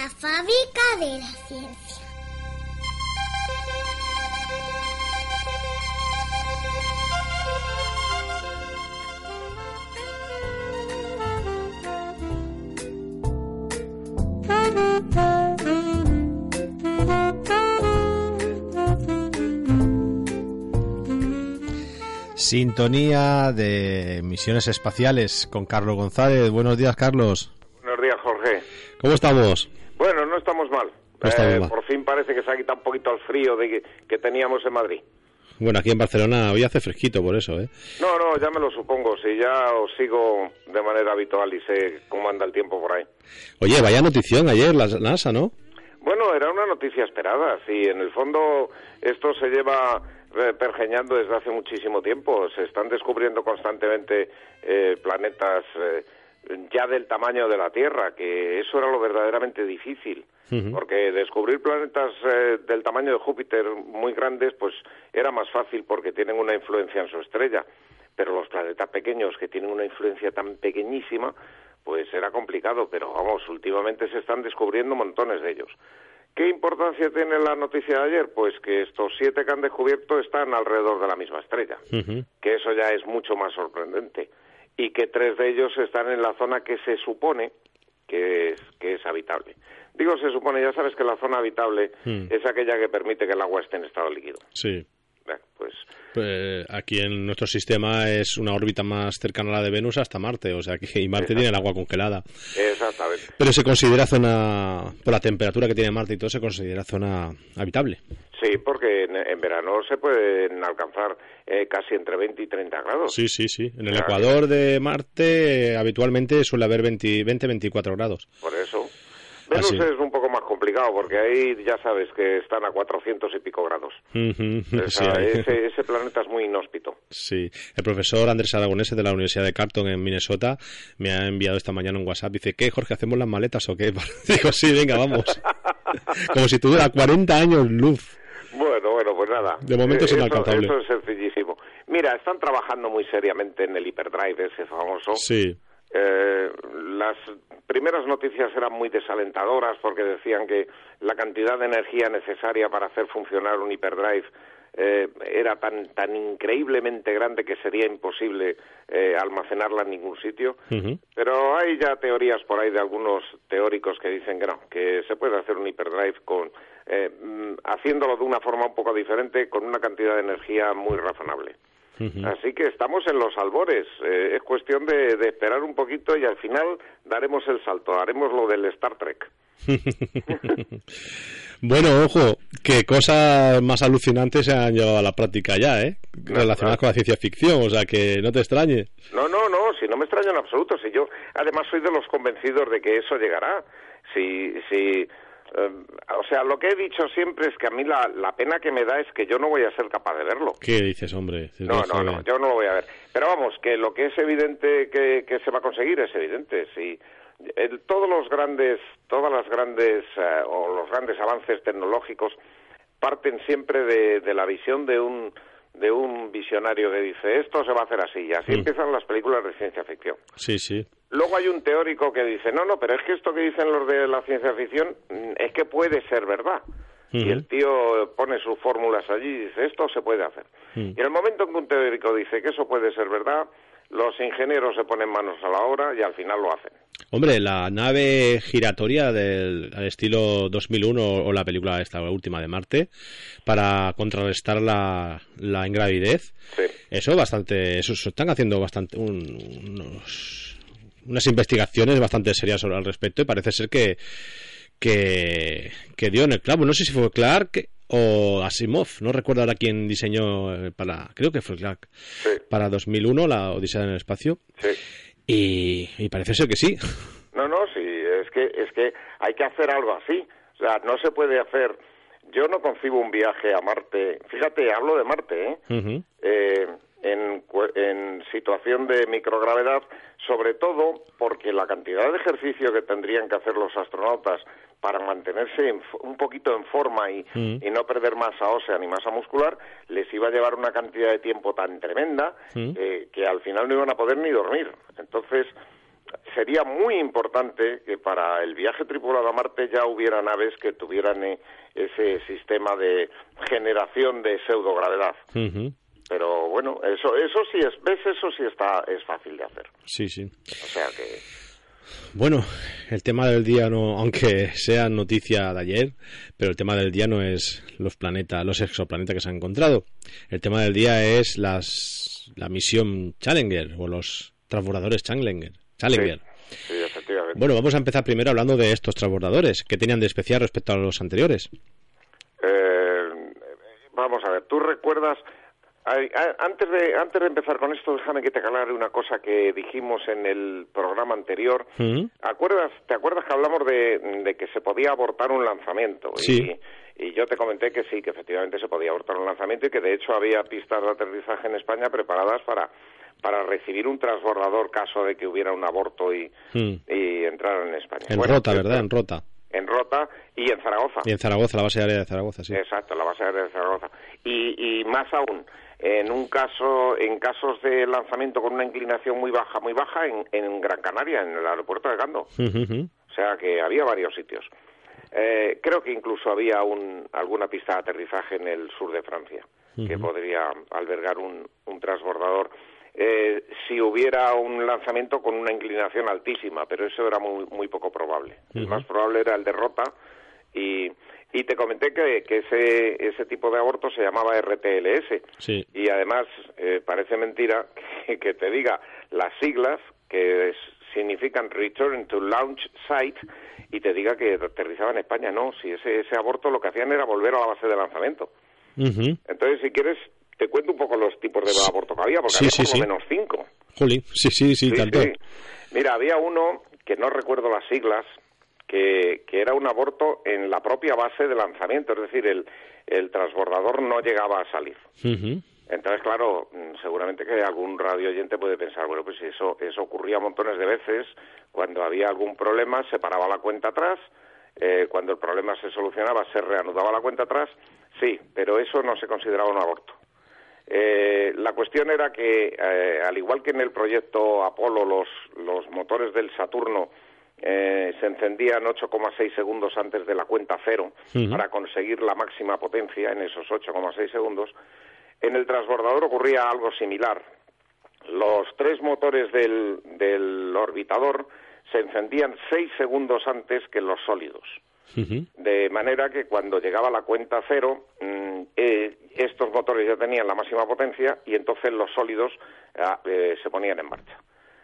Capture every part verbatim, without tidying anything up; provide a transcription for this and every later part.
La fábrica de la ciencia. Sintonía de Misiones Espaciales con Carlos González. Buenos días, Carlos. Buenos días, Jorge. ¿Cómo estamos? Bueno, no estamos mal. No estamos eh, mal. Por fin parece que se ha quitado un poquito el frío de que, que teníamos en Madrid. Bueno, aquí en Barcelona hoy hace fresquito, por eso, ¿eh? No, no, ya me lo supongo. Si ya os sigo de manera habitual y sé cómo anda el tiempo por ahí. Oye, vaya notición ayer, la NASA, ¿no? Bueno, era una noticia esperada. Sí, en el fondo esto se lleva eh, pergeñando desde hace muchísimo tiempo. Se están descubriendo constantemente eh, planetas eh, ya del tamaño de la Tierra, que eso era lo verdaderamente difícil. Uh-huh. Porque descubrir planetas eh, del tamaño de Júpiter muy grandes, pues era más fácil porque tienen una influencia en su estrella. Pero los planetas pequeños que tienen una influencia tan pequeñísima, pues era complicado. Pero vamos, últimamente se están descubriendo montones de ellos. ¿Qué importancia tiene la noticia de ayer? Pues que estos siete que han descubierto están alrededor de la misma estrella, uh-huh. que eso ya es mucho más sorprendente, y que tres de ellos están en la zona que se supone que es, que es habitable. Digo se supone, ya sabes que la zona habitable uh-huh. es aquella que permite que el agua esté en estado líquido. Sí. Bueno, pues... pues aquí en nuestro sistema es una órbita más cercana a la de Venus hasta Marte, o sea que y Marte tiene el agua congelada. Exactamente. Pero se considera zona, por la temperatura que tiene Marte y todo, se considera zona habitable. Sí, porque en, en verano se pueden alcanzar eh, casi entre veinte y treinta grados. Sí, sí, sí. En el claro. Ecuador de Marte eh, habitualmente suele haber veinte, veinte, veinticuatro grados. Por eso. Venus Así. es un poco más complicado porque ahí ya sabes que están a cuatrocientos y pico grados. Uh-huh. O sea, sí. ese, ese planeta es muy inhóspito. Sí. El profesor Andrés Aragonés de la Universidad de Carleton en Minnesota me ha enviado esta mañana un WhatsApp. Dice, ¿qué, Jorge, hacemos las maletas o qué? Digo, sí, venga, vamos. Como si tuviera cuarenta años luz. Bueno, bueno, pues nada. De momento es inalcanzable. Eso es sencillísimo. Mira, están trabajando muy seriamente en el Hyperdrive ese famoso. Sí. Eh, las primeras noticias eran muy desalentadoras porque decían que la cantidad de energía necesaria para hacer funcionar un Hyperdrive eh, era tan tan increíblemente grande que sería imposible eh, almacenarla en ningún sitio. Uh-huh. Pero hay ya teorías por ahí de algunos teóricos que dicen que no, que se puede hacer un Hyperdrive con eh, haciéndolo de una forma un poco diferente, con una cantidad de energía muy razonable. Uh-huh. Así que estamos en los albores, eh, es cuestión de, de esperar un poquito y al final daremos el salto, haremos lo del Star Trek. Bueno, ojo, qué cosas más alucinantes se han llevado a la práctica ya, ¿eh? Relacionadas no, no. con la ciencia ficción, o sea que no te extrañe. No, no, no, si no me extraña en absoluto, si yo además soy de los convencidos de que eso llegará, si... si Uh, o sea, lo que he dicho siempre es que a mí la, la pena que me da es que yo no voy a ser capaz de verlo. ¿Qué dices, hombre? No, no, no, yo no lo voy a ver. Pero vamos, que lo que es evidente que, que se va a conseguir es evidente. Si el, todos los grandes, todas las grandes uh, o los grandes avances tecnológicos parten siempre de, de la visión de un de un visionario que dice esto se va a hacer así y así mm. empiezan las películas de ciencia ficción. Sí, sí. Luego hay un teórico que dice, no, no, pero es que esto que dicen los de la ciencia ficción es que puede ser verdad. Uh-huh. Y el tío pone sus fórmulas allí y dice, esto se puede hacer. Uh-huh. Y en el momento en que un teórico dice que eso puede ser verdad, los ingenieros se ponen manos a la obra y al final lo hacen. Hombre, la nave giratoria del al estilo dos mil uno o la película esta la última de Marte para contrarrestar la, la ingravidez, sí. eso bastante, eso están haciendo bastante un, unos unas investigaciones bastante serias sobre al respecto y parece ser que que, que dio en el clavo. No sé si fue Clark o Asimov, no recuerdo ahora quién diseñó para, creo que fue Clark, sí. para dos mil uno la Odisea en el espacio. Sí. Y, y parece ser que sí. No, no, sí, es que es que hay que hacer algo así. O sea, no se puede hacer. Yo no concibo un viaje a Marte. Fíjate, hablo de Marte, ¿eh? Uh-huh. eh En, en situación de microgravedad, sobre todo porque la cantidad de ejercicio que tendrían que hacer los astronautas para mantenerse en, un poquito en forma y, mm. y no perder masa ósea ni masa muscular, les iba a llevar una cantidad de tiempo tan tremenda mm. eh, que al final no iban a poder ni dormir. Entonces, sería muy importante que para el viaje tripulado a Marte ya hubiera naves que tuvieran eh, ese sistema de generación de pseudogravedad. Uh-huh. Pero bueno, eso eso sí es, ves, eso sí está es fácil de hacer. Sí, sí. O sea que... Bueno, el tema del día no, aunque sea noticia de ayer, pero el tema del día no es los planetas, los exoplanetas que se han encontrado. El tema del día es las la misión Challenger o los transbordadores Challenger. Challenger. Sí, sí, efectivamente. Bueno, vamos a empezar primero hablando de estos transbordadores. ¿Qué tenían de especial respecto a los anteriores? Eh, vamos a ver, ¿tú recuerdas? Antes de antes de empezar con esto, déjame que te aclare una cosa que dijimos en el programa anterior. ¿Mm? ¿Acuerdas, ¿Te acuerdas que hablamos de, de que se podía abortar un lanzamiento? Sí. Y, y yo te comenté que sí, que efectivamente se podía abortar un lanzamiento y que de hecho había pistas de aterrizaje en España preparadas para, para recibir un transbordador caso de que hubiera un aborto y, ¿Mm? y entrar en España. En bueno, Rota, pues, ¿verdad? En Rota. En Rota y en Zaragoza. Y en Zaragoza, la base aérea de Zaragoza, sí. Exacto, la base aérea de Zaragoza. Y, y más aún, en un caso, en casos de lanzamiento con una inclinación muy baja, muy baja, en, en Gran Canaria, en el aeropuerto de Gando. Uh-huh. O sea que había varios sitios. Eh, creo que incluso había un, alguna pista de aterrizaje en el sur de Francia, uh-huh, que podría albergar un, un transbordador. Eh, si hubiera un lanzamiento con una inclinación altísima, pero eso era muy muy poco probable. Uh-huh. El más probable era el de Rota y, y te comenté que, que ese ese tipo de aborto se llamaba R T L S. Sí. Y además eh, parece mentira que, que te diga las siglas que es, significan Return to Launch Site y te diga que aterrizaba en España. No, si ese ese aborto lo que hacían era volver a la base de lanzamiento. Uh-huh. Entonces, si quieres, te cuento un poco los tipos de aborto que había, porque sí, había sí, por lo sí. menos cinco. Jolín, sí, sí, sí, sí, tanto. Sí. Mira, había uno, que no recuerdo las siglas, que, que era un aborto en la propia base de lanzamiento, es decir, el, el transbordador no llegaba a salir. Uh-huh. Entonces, claro, seguramente que algún radio oyente puede pensar, bueno, pues eso, eso ocurría montones de veces, cuando había algún problema se paraba la cuenta atrás, eh, cuando el problema se solucionaba se reanudaba la cuenta atrás, sí, pero eso no se consideraba un aborto. Eh, la cuestión era que, eh, al igual que en el proyecto Apolo, los, los motores del Saturno eh, se encendían ocho coma seis segundos antes de la cuenta cero, uh-huh, para conseguir la máxima potencia en esos ocho coma seis segundos, en el transbordador ocurría algo similar. Los tres motores del, del orbitador se encendían seis segundos antes que los sólidos. Uh-huh. De manera que cuando llegaba la cuenta cero, mmm, eh, estos motores ya tenían la máxima potencia y entonces los sólidos eh, se ponían en marcha.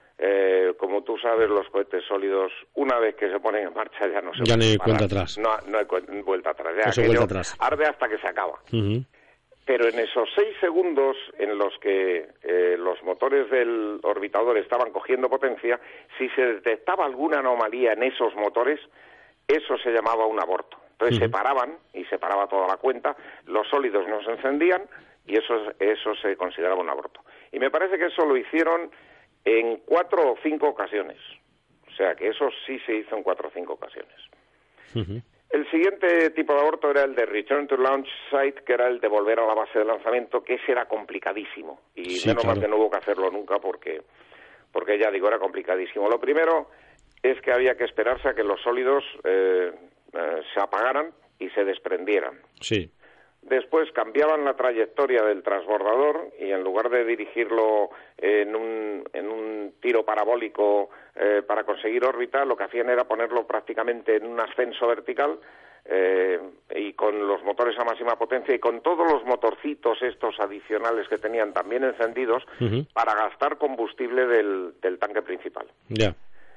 Eh, como tú sabes, los cohetes sólidos, una vez que se ponen en marcha, ya no se ya no hay parar. cuenta atrás. No, no hay cu- vuelta atrás. Ya no se vuelta atrás. Arde hasta que se acaba. Uh-huh. Pero en esos seis segundos en los que eh, los motores del orbitador estaban cogiendo potencia, si se detectaba alguna anomalía en esos motores, eso se llamaba un aborto. Entonces uh-huh, se paraban y se paraba toda la cuenta, los sólidos no se encendían y eso, eso se consideraba un aborto. Y me parece que eso lo hicieron en cuatro o cinco ocasiones. O sea que eso sí se hizo en cuatro o cinco ocasiones. Uh-huh. El siguiente tipo de aborto era el de Return to Launch Site, que era el de volver a la base de lanzamiento, que ese era complicadísimo. Y sí, menos claro. mal que no hubo que hacerlo nunca porque, porque ya digo, era complicadísimo. Lo primero es que había que esperarse a que los sólidos eh, eh, se apagaran y se desprendieran. Sí. Después cambiaban la trayectoria del transbordador y en lugar de dirigirlo en un, en un tiro parabólico eh, para conseguir órbita, lo que hacían era ponerlo prácticamente en un ascenso vertical eh, y con los motores a máxima potencia y con todos los motorcitos estos adicionales que tenían también encendidos uh-huh, para gastar combustible del, del tanque principal. Ya. Yeah.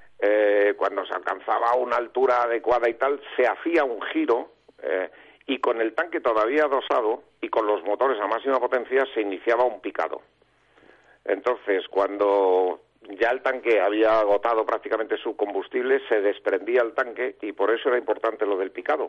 Eh, cuando se alcanzaba una altura adecuada y tal, se hacía un giro eh, y con el tanque todavía adosado y con los motores a máxima potencia se iniciaba un picado. Entonces, cuando ya el tanque había agotado prácticamente su combustible, se desprendía el tanque y por eso era importante lo del picado.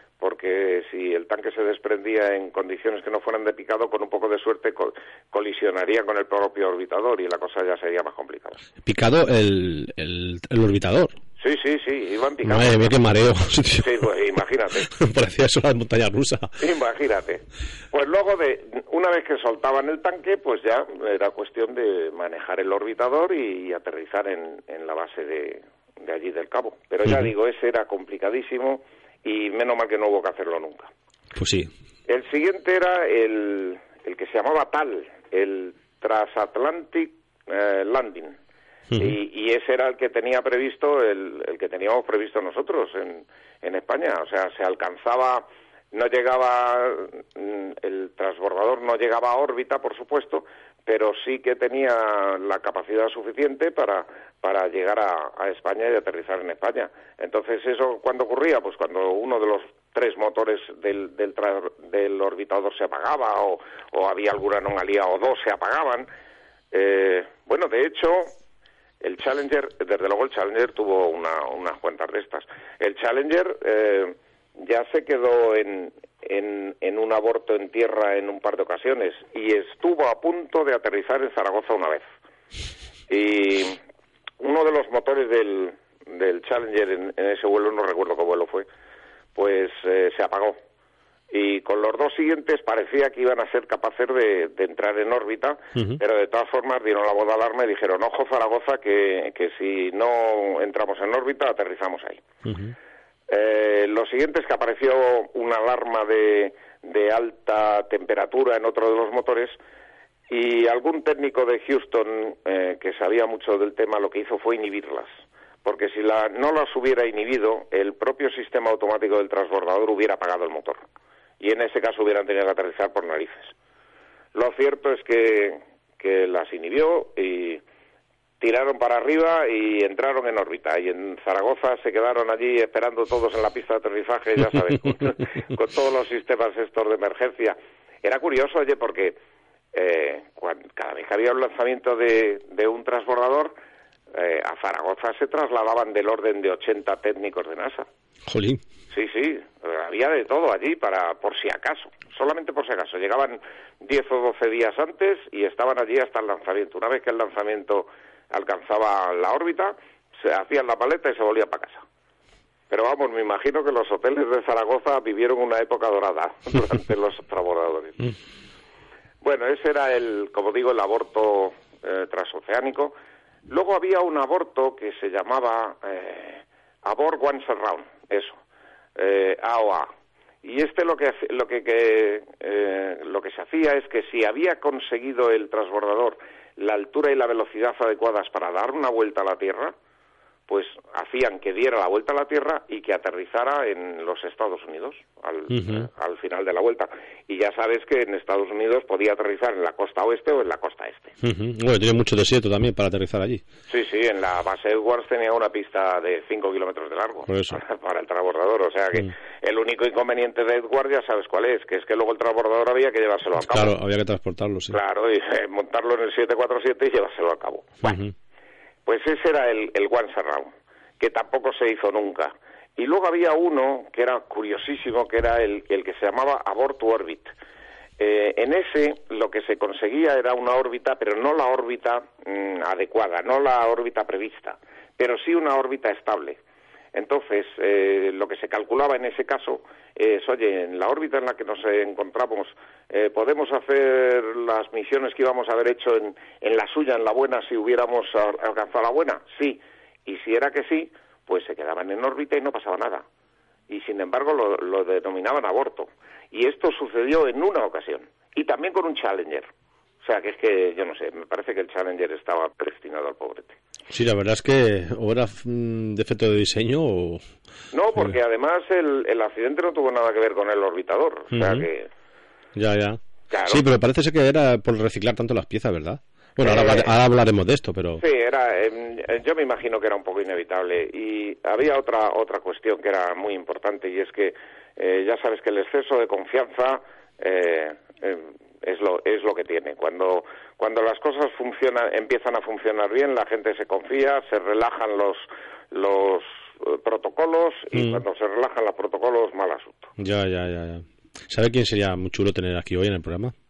Porque si el tanque se desprendía en condiciones que no fueran de picado, con un poco de suerte col- colisionaría con el propio orbitador y la cosa ya sería más complicada. ¿Picado el, el, el orbitador? Sí, Sí, sí, sí, iban picando. Madre mía, qué mareo. Sí, pues imagínate. Parecía eso la montaña rusa. Imagínate. Pues luego, de una vez que soltaban el tanque, pues ya era cuestión de manejar el orbitador y, y aterrizar en, en la base de, de allí del Cabo. Pero ya uh-huh. digo, ese era complicadísimo y menos mal que no hubo que hacerlo nunca. Pues sí. El siguiente era el, el que se llamaba T A L, el Transatlantic eh, Landing. Uh-huh. Y, y ese era el que tenía previsto, el, el que teníamos previsto nosotros en, en España. O sea, se alcanzaba, no llegaba, el transbordador no llegaba a órbita, por supuesto, pero sí que tenía la capacidad suficiente para, para llegar a, a España y aterrizar en España. Entonces, ¿eso cuándo ocurría? Pues cuando uno de los tres motores del, del, tra- del orbitador se apagaba o, o había alguna anomalía o dos se apagaban. Eh, bueno, de hecho... El Challenger, desde luego el Challenger tuvo una, unas cuantas de estas. El Challenger eh, ya se quedó en, en, en un aborto en tierra en un par de ocasiones y estuvo a punto de aterrizar en Zaragoza una vez. Y uno de los motores del, del Challenger en, en ese vuelo, no recuerdo qué vuelo fue, pues eh, se apagó. Y con los dos siguientes parecía que iban a ser capaces de, de entrar en órbita, uh-huh. pero de todas formas dieron la voz de alarma y dijeron, ojo Zaragoza, que, que si no entramos en órbita, aterrizamos ahí. Uh-huh. Eh, los siguientes que apareció una alarma de, de alta temperatura en otro de los motores, y algún técnico de Houston eh, que sabía mucho del tema lo que hizo fue inhibirlas. Porque si la, no las hubiera inhibido, el propio sistema automático del transbordador hubiera apagado el motor. Y en ese caso hubieran tenido que aterrizar por narices. Lo cierto es que, que las inhibió y tiraron para arriba y entraron en órbita. Y en Zaragoza se quedaron allí esperando todos en la pista de aterrizaje, ya sabes, con, con todos los sistemas estos de emergencia. Era curioso, oye, porque eh, cuando, cada vez que había un lanzamiento de, de un transbordador, eh, a Zaragoza se trasladaban del orden de ochenta técnicos de NASA. Jolín. Sí, sí, había de todo allí para por si acaso, solamente por si acaso. Llegaban diez o doce días antes y estaban allí hasta el lanzamiento. Una vez que el lanzamiento alcanzaba la órbita, se hacían la maleta y se volvían para casa. Pero vamos, me imagino que los hoteles de Zaragoza vivieron una época dorada durante los transbordadores. Bueno, ese era el, como digo, el aborto eh, transoceánico. Luego había un aborto que se llamaba eh, Abort Once Around, eso. Eh, A O A. Y este lo que lo que, que eh, lo que se hacía es que si había conseguido el transbordador la altura y la velocidad adecuadas para dar una vuelta a la Tierra, pues hacían que diera la vuelta a la Tierra y que aterrizara en los Estados Unidos al, uh-huh. eh, al final de la vuelta. Y ya sabes que en Estados Unidos podía aterrizar en la costa oeste o en la costa este. Uh-huh. Bueno, tiene mucho desierto también para aterrizar allí. Sí, sí, en la base Edwards tenía una pista de cinco kilómetros de largo para, para el transbordador. O sea que uh-huh. el único inconveniente de Edwards ya sabes cuál es, que es que luego el transbordador había que llevárselo a cabo. Claro, había que transportarlo, sí. Claro, y eh, montarlo en el siete cuatro siete y llevárselo a cabo. Bueno. Uh-huh. Pues ese era el, el Once Around, que tampoco se hizo nunca. Y luego había uno que era curiosísimo, que era el, el que se llamaba Abort to Orbit. Eh, en ese lo que se conseguía era una órbita, pero no la órbita mmm, adecuada, no la órbita prevista, pero sí una órbita estable. Entonces, eh, lo que se calculaba en ese caso es, oye, en la órbita en la que nos encontramos, eh, ¿podemos hacer las misiones que íbamos a haber hecho en, en la suya, en la buena, si hubiéramos alcanzado la buena? Sí. Y si era que sí, pues se quedaban en órbita y no pasaba nada. Y sin embargo lo, lo denominaban aborto. Y esto sucedió en una ocasión. Y también con un Challenger. O sea, que es que, yo no sé, me parece que el Challenger estaba predestinado al pobrete. Sí, la verdad es que o era un defecto de diseño o... No, porque además el, el accidente no tuvo nada que ver con el orbitador. O sea uh-huh. que... Ya, ya. Claro. Sí, pero parece ser que era por reciclar tanto las piezas, ¿verdad? Bueno, ahora, eh, ahora hablaremos de esto, pero... Sí, era, eh, yo me imagino que era un poco inevitable. Y había otra otra cuestión que era muy importante, y es que eh, ya sabes que el exceso de confianza eh, eh, es lo es lo que tiene. Cuando cuando las cosas funcionan, empiezan a funcionar bien, la gente se confía, se relajan los los eh, protocolos, y mm. cuando se relajan los protocolos, mal asunto. Ya, ya, ya, ya. ¿Sabe quién sería muy chulo tener aquí hoy en el programa?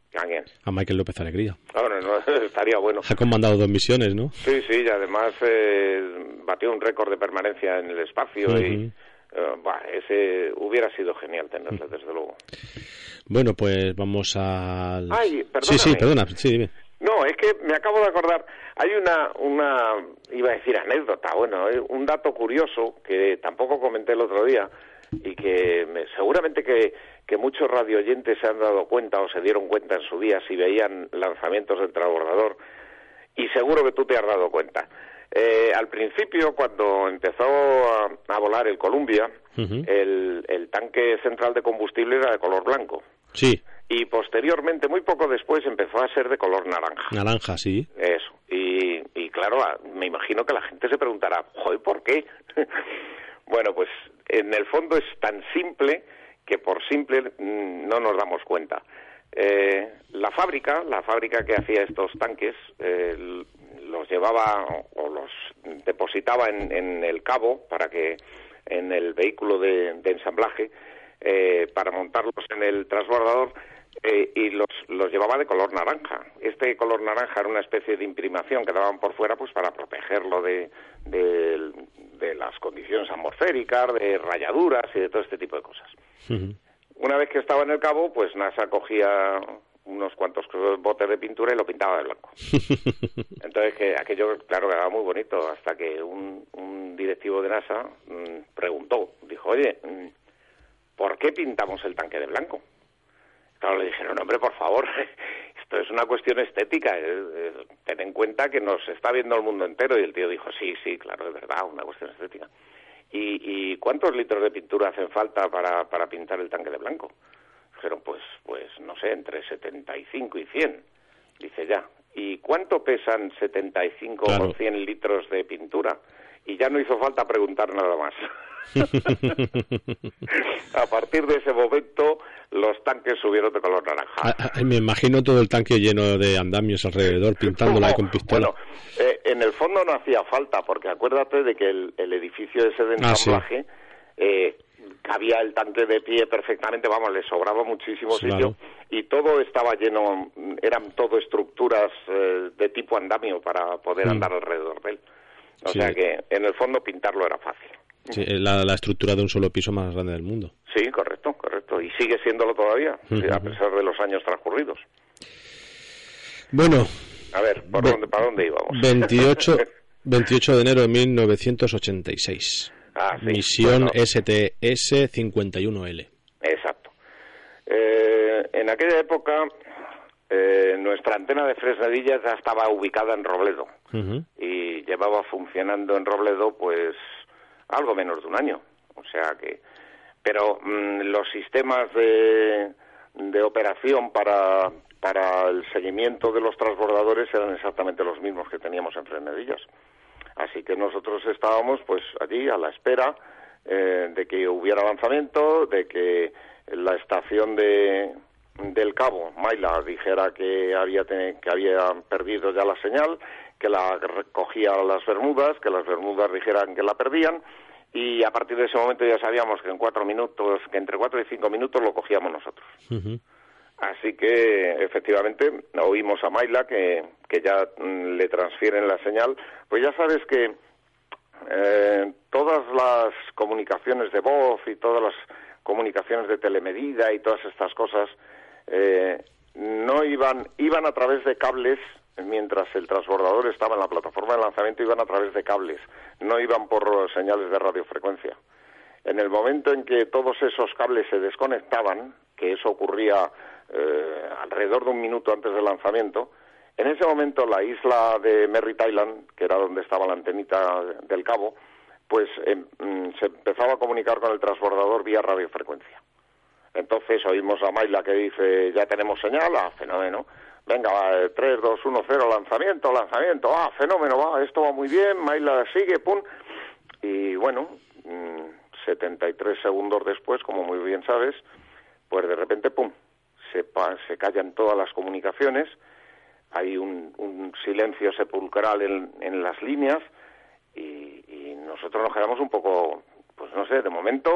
¿A quién? A Michael López Alegría. Bueno, no, estaría bueno. Ha comandado dos misiones, ¿no? Sí, sí, y además eh, batió un récord de permanencia en el espacio uh-huh. y uh, bah, ese hubiera sido genial tenerle, uh-huh. desde luego. Bueno, pues vamos al... Ay, perdóname. Sí, sí, perdona, sí, dime. No, es que me acabo de acordar, hay una, una, iba a decir anécdota, bueno, un dato curioso que tampoco comenté el otro día y que me, seguramente que, que muchos radioyentes se han dado cuenta o se dieron cuenta en su día si veían lanzamientos del transbordador, y seguro que tú te has dado cuenta. Eh, al principio, cuando empezó a, a volar el Columbia, uh-huh. el, el tanque central de combustible era de color blanco. Sí. Y posteriormente, muy poco después, empezó a ser de color naranja. Naranja, sí. Eso. Y, y claro, me imagino que la gente se preguntará, joder, ¿por qué? Bueno, pues en el fondo es tan simple que por simple no nos damos cuenta. Eh, la fábrica, la fábrica que hacía estos tanques, eh, los llevaba o los depositaba en, en el cabo para que en el vehículo de, de ensamblaje eh, para montarlos en el transbordador. Eh, y los, los llevaba de color naranja. Este color naranja era una especie de imprimación que daban por fuera pues para protegerlo de, de, de las condiciones atmosféricas, de rayaduras y de todo este tipo de cosas. Uh-huh. Una vez que estaba en el cabo, pues NASA cogía unos cuantos botes de pintura y lo pintaba de blanco. Entonces, que aquello, claro, quedaba muy bonito, hasta que un, un directivo de NASA mmm, preguntó, dijo, oye, mmm, ¿por qué pintamos el tanque de blanco? Claro, le dijeron, hombre, por favor, esto es una cuestión estética, eh, eh, ten en cuenta que nos está viendo el mundo entero. Y el tío dijo, sí, sí, claro, es verdad, una cuestión estética. ¿Y, y cuántos litros de pintura hacen falta para, para pintar el tanque de blanco? Dijeron, pues, pues no sé, entre setenta y cinco y cien. Dice, ya. ¿Y cuánto pesan setenta y cinco claro. o cien litros de pintura? Y ya no hizo falta preguntar nada más. A partir de ese momento los tanques subieron de color naranja. Ah, me imagino todo el tanque lleno de andamios alrededor pintándola no, con pistola. Bueno, eh, en el fondo no hacía falta, porque acuérdate de que el, el edificio ese de ensamblaje ah, sí. eh, cabía el tanque de pie perfectamente, vamos, le sobraba muchísimo claro. sitio y todo estaba lleno, eran todo estructuras eh, de tipo andamio para poder mm. andar alrededor de él. O sí. sea que en el fondo pintarlo era fácil. Sí, la, la estructura de un solo piso más grande del mundo. Sí, correcto, correcto. Y sigue siéndolo todavía, uh-huh. a pesar de los años transcurridos. Bueno. A ver, ¿por ve- dónde, ¿para dónde íbamos? veintiocho, veintiocho de enero de mil novecientos ochenta y seis. Ah, sí. Misión bueno. S T S cincuenta y uno L. Exacto. Eh, en aquella época, eh, nuestra antena de Fresnedillas ya estaba ubicada en Robledo. Uh-huh. Y llevaba funcionando en Robledo, pues, algo menos de un año, o sea que, pero mmm, los sistemas de, de operación para, para el seguimiento de los transbordadores eran exactamente los mismos que teníamos en Fresnedillas, así que nosotros estábamos pues allí a la espera eh, de que hubiera lanzamiento, de que la estación de del Cabo, Maila, dijera que había ten, que había perdido ya la señal, que la recogía a las Bermudas, que las Bermudas dijeran que la perdían, y a partir de ese momento ya sabíamos que en cuatro minutos, que entre cuatro y cinco minutos lo cogíamos nosotros. Uh-huh. Así que, efectivamente, oímos a Maila que, que ya mm, le transfieren la señal. Pues ya sabes que eh, todas las comunicaciones de voz y todas las comunicaciones de telemedida y todas estas cosas eh, no iban, iban a través de cables. Mientras el transbordador estaba en la plataforma de lanzamiento, iban a través de cables, no iban por señales de radiofrecuencia. En el momento en que todos esos cables se desconectaban, que eso ocurría eh, alrededor de un minuto antes del lanzamiento, en ese momento la isla de Merritt Island, que era donde estaba la antenita del Cabo, pues eh, se empezaba a comunicar con el transbordador vía radiofrecuencia. Entonces oímos a Maila que dice, ya tenemos señal, ah, fenómeno. Venga, va, tres, dos, uno, cero, lanzamiento, lanzamiento, ah, fenómeno, va, esto va muy bien, Maila sigue, pum. Y bueno, mmm, setenta y tres segundos después, como muy bien sabes, pues de repente, pum, se, pa- se callan todas las comunicaciones, hay un, un silencio sepulcral en, en las líneas y, y nosotros nos quedamos un poco, pues no sé, de momento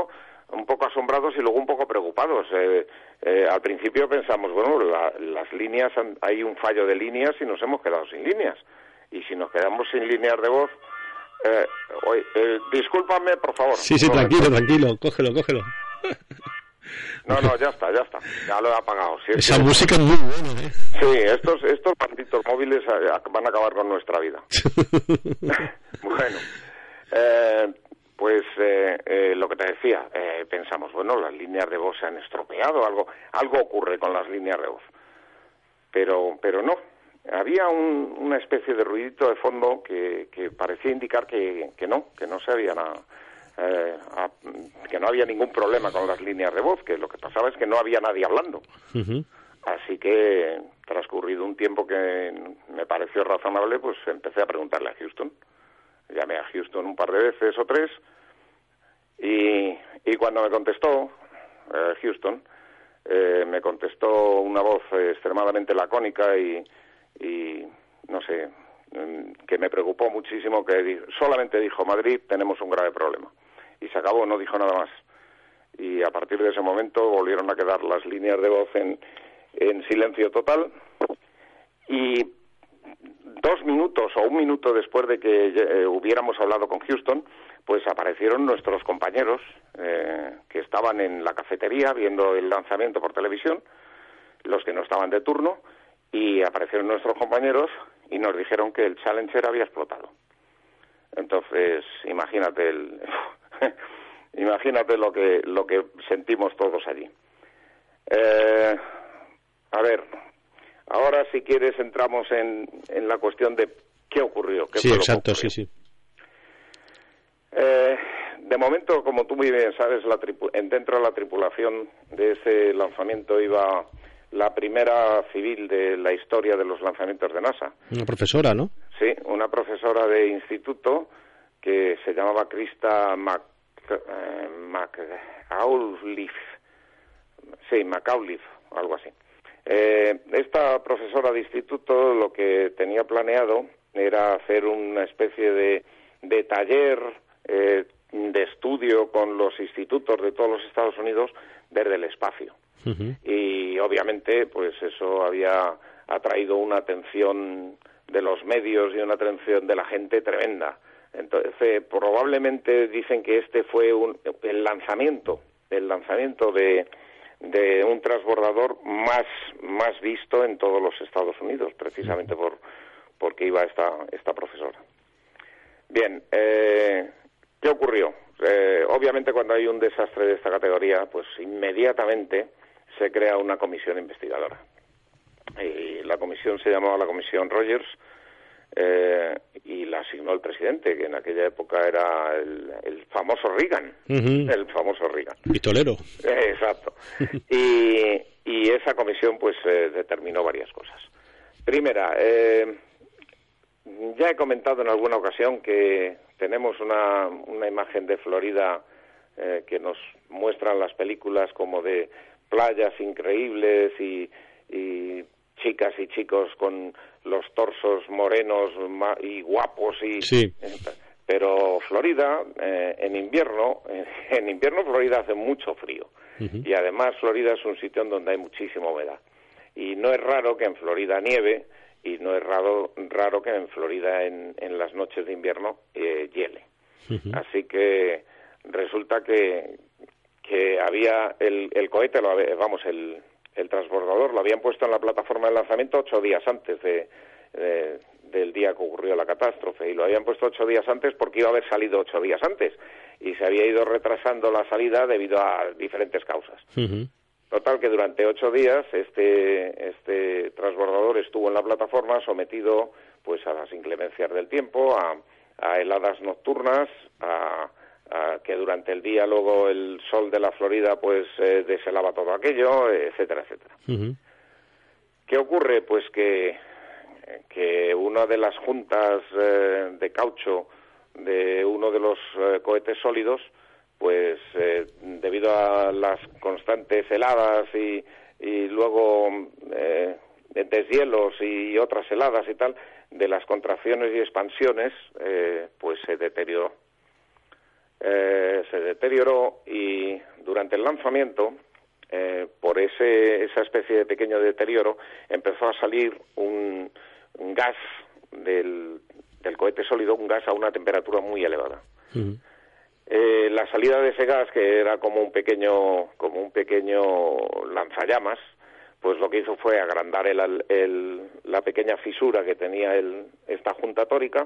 un poco asombrados y luego un poco preocupados. Eh, eh, al principio pensamos, bueno, la, las líneas, han, hay un fallo de líneas y nos hemos quedado sin líneas. Y si nos quedamos sin líneas de voz... Eh, oye, eh, discúlpame, por favor. Sí, sí, tranquilo, tranquilo, cógelo, cógelo. No, no, ya está, ya está. Ya lo he apagado. Si es Esa que... música es muy buena, ¿eh? Sí, estos, estos malditos móviles van a acabar con nuestra vida. Bueno, eh, pues eh, eh, lo que te decía, eh, pensamos, bueno, las líneas de voz se han estropeado, algo, algo ocurre con las líneas de voz. Pero, pero no. Había un, una especie de ruidito de fondo que, que parecía indicar que, que no, que no se había nada. Eh, a, que no había ningún problema con las líneas de voz, que lo que pasaba es que no había nadie hablando. Uh-huh. Así que, transcurrido un tiempo que me pareció razonable, pues empecé a preguntarle a Houston. Llamé a Houston un par de veces o tres, y, y cuando me contestó eh, Houston, eh, me contestó una voz eh, extremadamente lacónica y, y, no sé, que me preocupó muchísimo, que di- solamente dijo: Madrid, tenemos un grave problema. Y se acabó, no dijo nada más. Y a partir de ese momento volvieron a quedar las líneas de voz en, en silencio total. Y dos minutos o un minuto después de que eh, hubiéramos hablado con Houston, pues aparecieron nuestros compañeros eh, que estaban en la cafetería viendo el lanzamiento por televisión, los que no estaban de turno, y aparecieron nuestros compañeros y nos dijeron que el Challenger había explotado. Entonces, imagínate el, imagínate lo que lo que sentimos todos allí. Eh, a ver, ahora si quieres entramos en, en la cuestión de qué ocurrió. Qué sí, fue lo exacto, que ocurrió. sí, sí. Eh, de momento, como tú muy bien sabes, la tripu- dentro de la tripulación de ese lanzamiento iba la primera civil de la historia de los lanzamientos de NASA. Una profesora, ¿no? Sí, una profesora de instituto que se llamaba Krista Mac, eh, Macauliffe. Sí, Macauliffe, algo así. Eh, esta profesora de instituto lo que tenía planeado era hacer una especie de, de taller eh, de estudio con los institutos de todos los Estados Unidos desde el espacio. Uh-huh. Y obviamente pues eso había atraído una atención de los medios y una atención de la gente tremenda. Entonces probablemente dicen que este fue un, el lanzamiento el lanzamiento de, de un transbordador más más visto en todos los Estados Unidos, precisamente por porque iba esta esta profesora. Bien, eh, ¿qué ocurrió? Eh, obviamente cuando hay un desastre de esta categoría, pues inmediatamente se crea una comisión investigadora. Y la comisión se llamaba la Comisión Rogers eh, y la asignó el presidente, que en aquella época era el, el famoso Reagan. Uh-huh. El famoso Reagan. Pistolero. Eh, exacto. y, y esa comisión pues eh, determinó varias cosas. Primera, eh, ya he comentado en alguna ocasión que tenemos una, una imagen de Florida eh, que nos muestran las películas como de playas increíbles y, y chicas y chicos con los torsos morenos y guapos y sí. Pero Florida eh, en invierno eh, en invierno Florida hace mucho frío. Uh-huh. Y además Florida es un sitio en donde hay muchísima humedad y no es raro que en Florida nieve y no es raro raro que en Florida en, en las noches de invierno eh, hiele. Uh-huh. Así que resulta que que había el, el cohete, lo había, vamos, el, el transbordador lo habían puesto en la plataforma de lanzamiento ocho días antes de, de, del día que ocurrió la catástrofe, y lo habían puesto ocho días antes porque iba a haber salido ocho días antes, y se había ido retrasando la salida debido a diferentes causas. Uh-huh. Total, que durante ocho días este, este transbordador estuvo en la plataforma sometido pues a las inclemencias del tiempo, a, a heladas nocturnas, a... que durante el día luego el sol de la Florida pues eh, deshelaba todo aquello, etcétera, etcétera. Uh-huh. ¿Qué ocurre? Pues que, que una de las juntas eh, de caucho de uno de los eh, cohetes sólidos, pues eh, debido a las constantes heladas y, y luego eh, deshielos y otras heladas y tal, de las contracciones y expansiones, eh, pues se deterioró. eh, se deterioró y durante el lanzamiento, eh, por ese, esa especie de pequeño deterioro, empezó a salir un, un gas del, del cohete sólido, un gas a una temperatura muy elevada. Uh-huh. Eh, la salida de ese gas, que era como un pequeño, como un pequeño lanzallamas, pues lo que hizo fue agrandar el, el, la pequeña fisura que tenía el, esta junta tórica,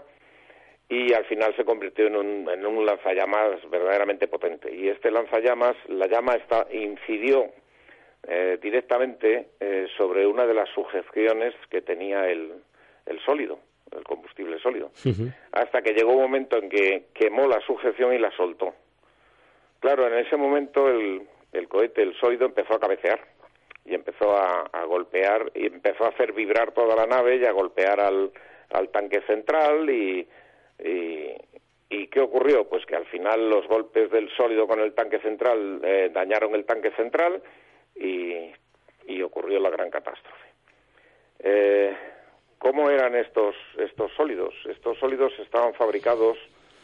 y al final se convirtió en un, en un lanzallamas verdaderamente potente. Y este lanzallamas, la llama está, incidió eh, directamente eh, sobre una de las sujeciones que tenía el, el sólido, el combustible sólido, uh-huh. hasta que llegó un momento en que quemó la sujeción y la soltó. Claro, en ese momento el, el cohete, el sólido, empezó a cabecear y empezó a, a golpear y empezó a hacer vibrar toda la nave y a golpear al, al tanque central y Y, ¿Y qué ocurrió? Pues que al final los golpes del sólido con el tanque central eh, dañaron el tanque central y, y ocurrió la gran catástrofe. Eh, ¿Cómo eran estos, estos sólidos? Estos sólidos estaban fabricados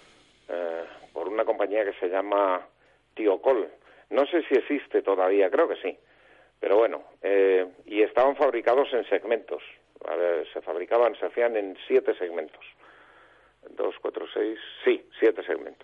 eh, por una compañía que se llama Thiokol. No sé si existe todavía, creo que sí. Pero bueno, eh, y estaban fabricados en segmentos. A ver, se fabricaban, se hacían en siete segmentos. Dos, cuatro, seis, sí, siete segmentos.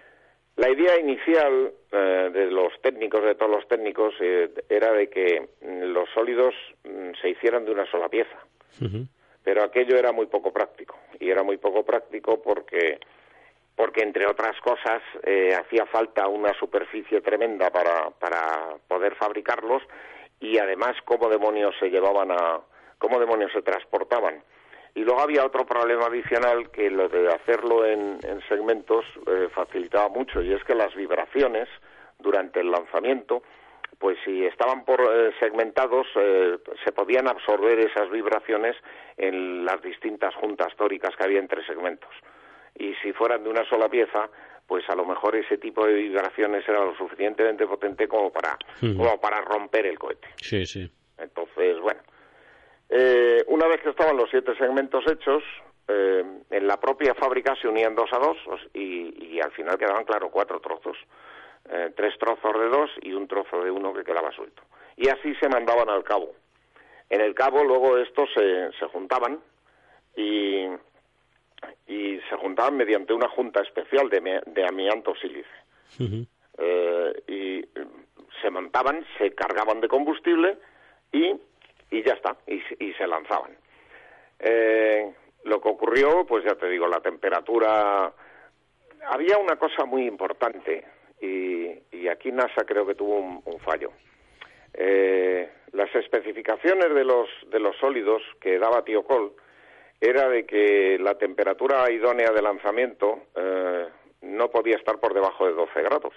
La idea inicial eh, de los técnicos, de todos los técnicos, eh, era de que los sólidos mm, se hicieran de una sola pieza. Uh-huh. Pero aquello era muy poco práctico. Y era muy poco práctico porque, porque entre otras cosas, eh, hacía falta una superficie tremenda para, para poder fabricarlos, y además cómo demonios se llevaban a, cómo demonios se transportaban. Y luego había otro problema adicional, que lo de hacerlo en, en segmentos eh, facilitaba mucho, y es que las vibraciones durante el lanzamiento, pues si estaban por eh, segmentados, eh, se podían absorber esas vibraciones en las distintas juntas tóricas que había entre segmentos. Y si fueran de una sola pieza, pues a lo mejor ese tipo de vibraciones era lo suficientemente potente como para, uh-huh. como para romper el cohete. Sí, sí. Entonces, bueno. Eh, una vez que estaban los siete segmentos hechos, eh, en la propia fábrica se unían dos a dos y, y al final quedaban, claro, cuatro trozos. Eh, tres trozos de dos y un trozo de uno que quedaba suelto. Y así se mandaban al cabo. En el cabo luego estos se, se juntaban y, y se juntaban mediante una junta especial de, de amianto sílice. Uh-huh. Eh, y se montaban, se cargaban de combustible y... y ya está, y, y se lanzaban. Eh, lo que ocurrió, pues ya te digo, la temperatura... Había una cosa muy importante, y, y aquí NASA creo que tuvo un, un fallo. Eh, las especificaciones de los, de los sólidos que daba Thiokol era de que la temperatura idónea de lanzamiento eh, no podía estar por debajo de doce grados.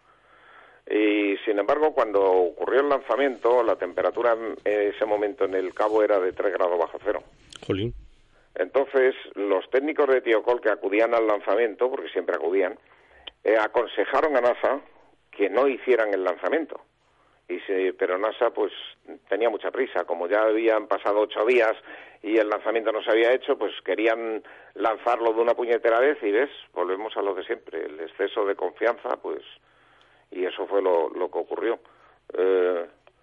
Y sin embargo, cuando ocurrió el lanzamiento, la temperatura en ese momento en el cabo era de tres grados bajo cero. Jolín. Entonces, los técnicos de Thiokol que acudían al lanzamiento, porque siempre acudían, eh, aconsejaron a NASA que no hicieran el lanzamiento. Y se, pero NASA pues tenía mucha prisa, como ya habían pasado ocho días y el lanzamiento no se había hecho, pues querían lanzarlo de una puñetera vez y ves, volvemos a lo de siempre, el exceso de confianza, pues... y eso fue lo, lo que ocurrió. Eh,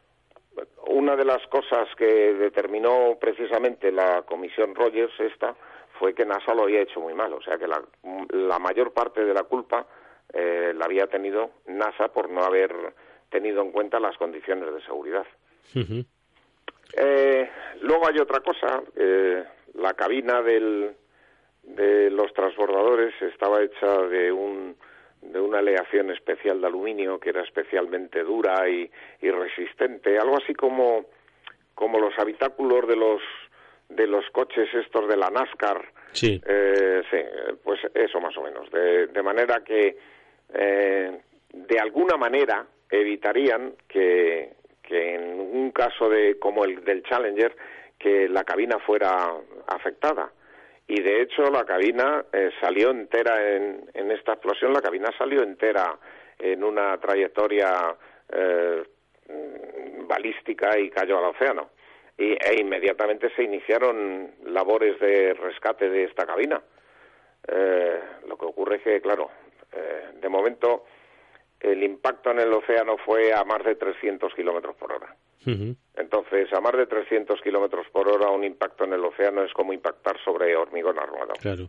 una de las cosas que determinó precisamente la comisión Rogers esta fue que NASA lo había hecho muy mal, o sea que la, la mayor parte de la culpa eh, la había tenido NASA por no haber tenido en cuenta las condiciones de seguridad. Uh-huh. Eh, luego hay otra cosa, eh, la cabina del, de los transbordadores estaba hecha de un de una aleación especial de aluminio que era especialmente dura y, y resistente, algo así como como los habitáculos de los de los coches estos de la NASCAR. Sí. Eh, sí, pues eso más o menos, de, de manera que eh, de alguna manera evitarían que, que en un caso de como el del Challenger, que la cabina fuera afectada. Y de hecho la cabina eh, salió entera en, en esta explosión, la cabina salió entera en una trayectoria eh, balística y cayó al océano. Y, e inmediatamente se iniciaron labores de rescate de esta cabina. Eh, lo que ocurre es que, claro, Eh, de momento, el impacto en el océano fue a más de trescientos kilómetros por hora. Uh-huh. Entonces, a más de trescientos kilómetros por hora, un impacto en el océano es como impactar sobre hormigón armado. Claro.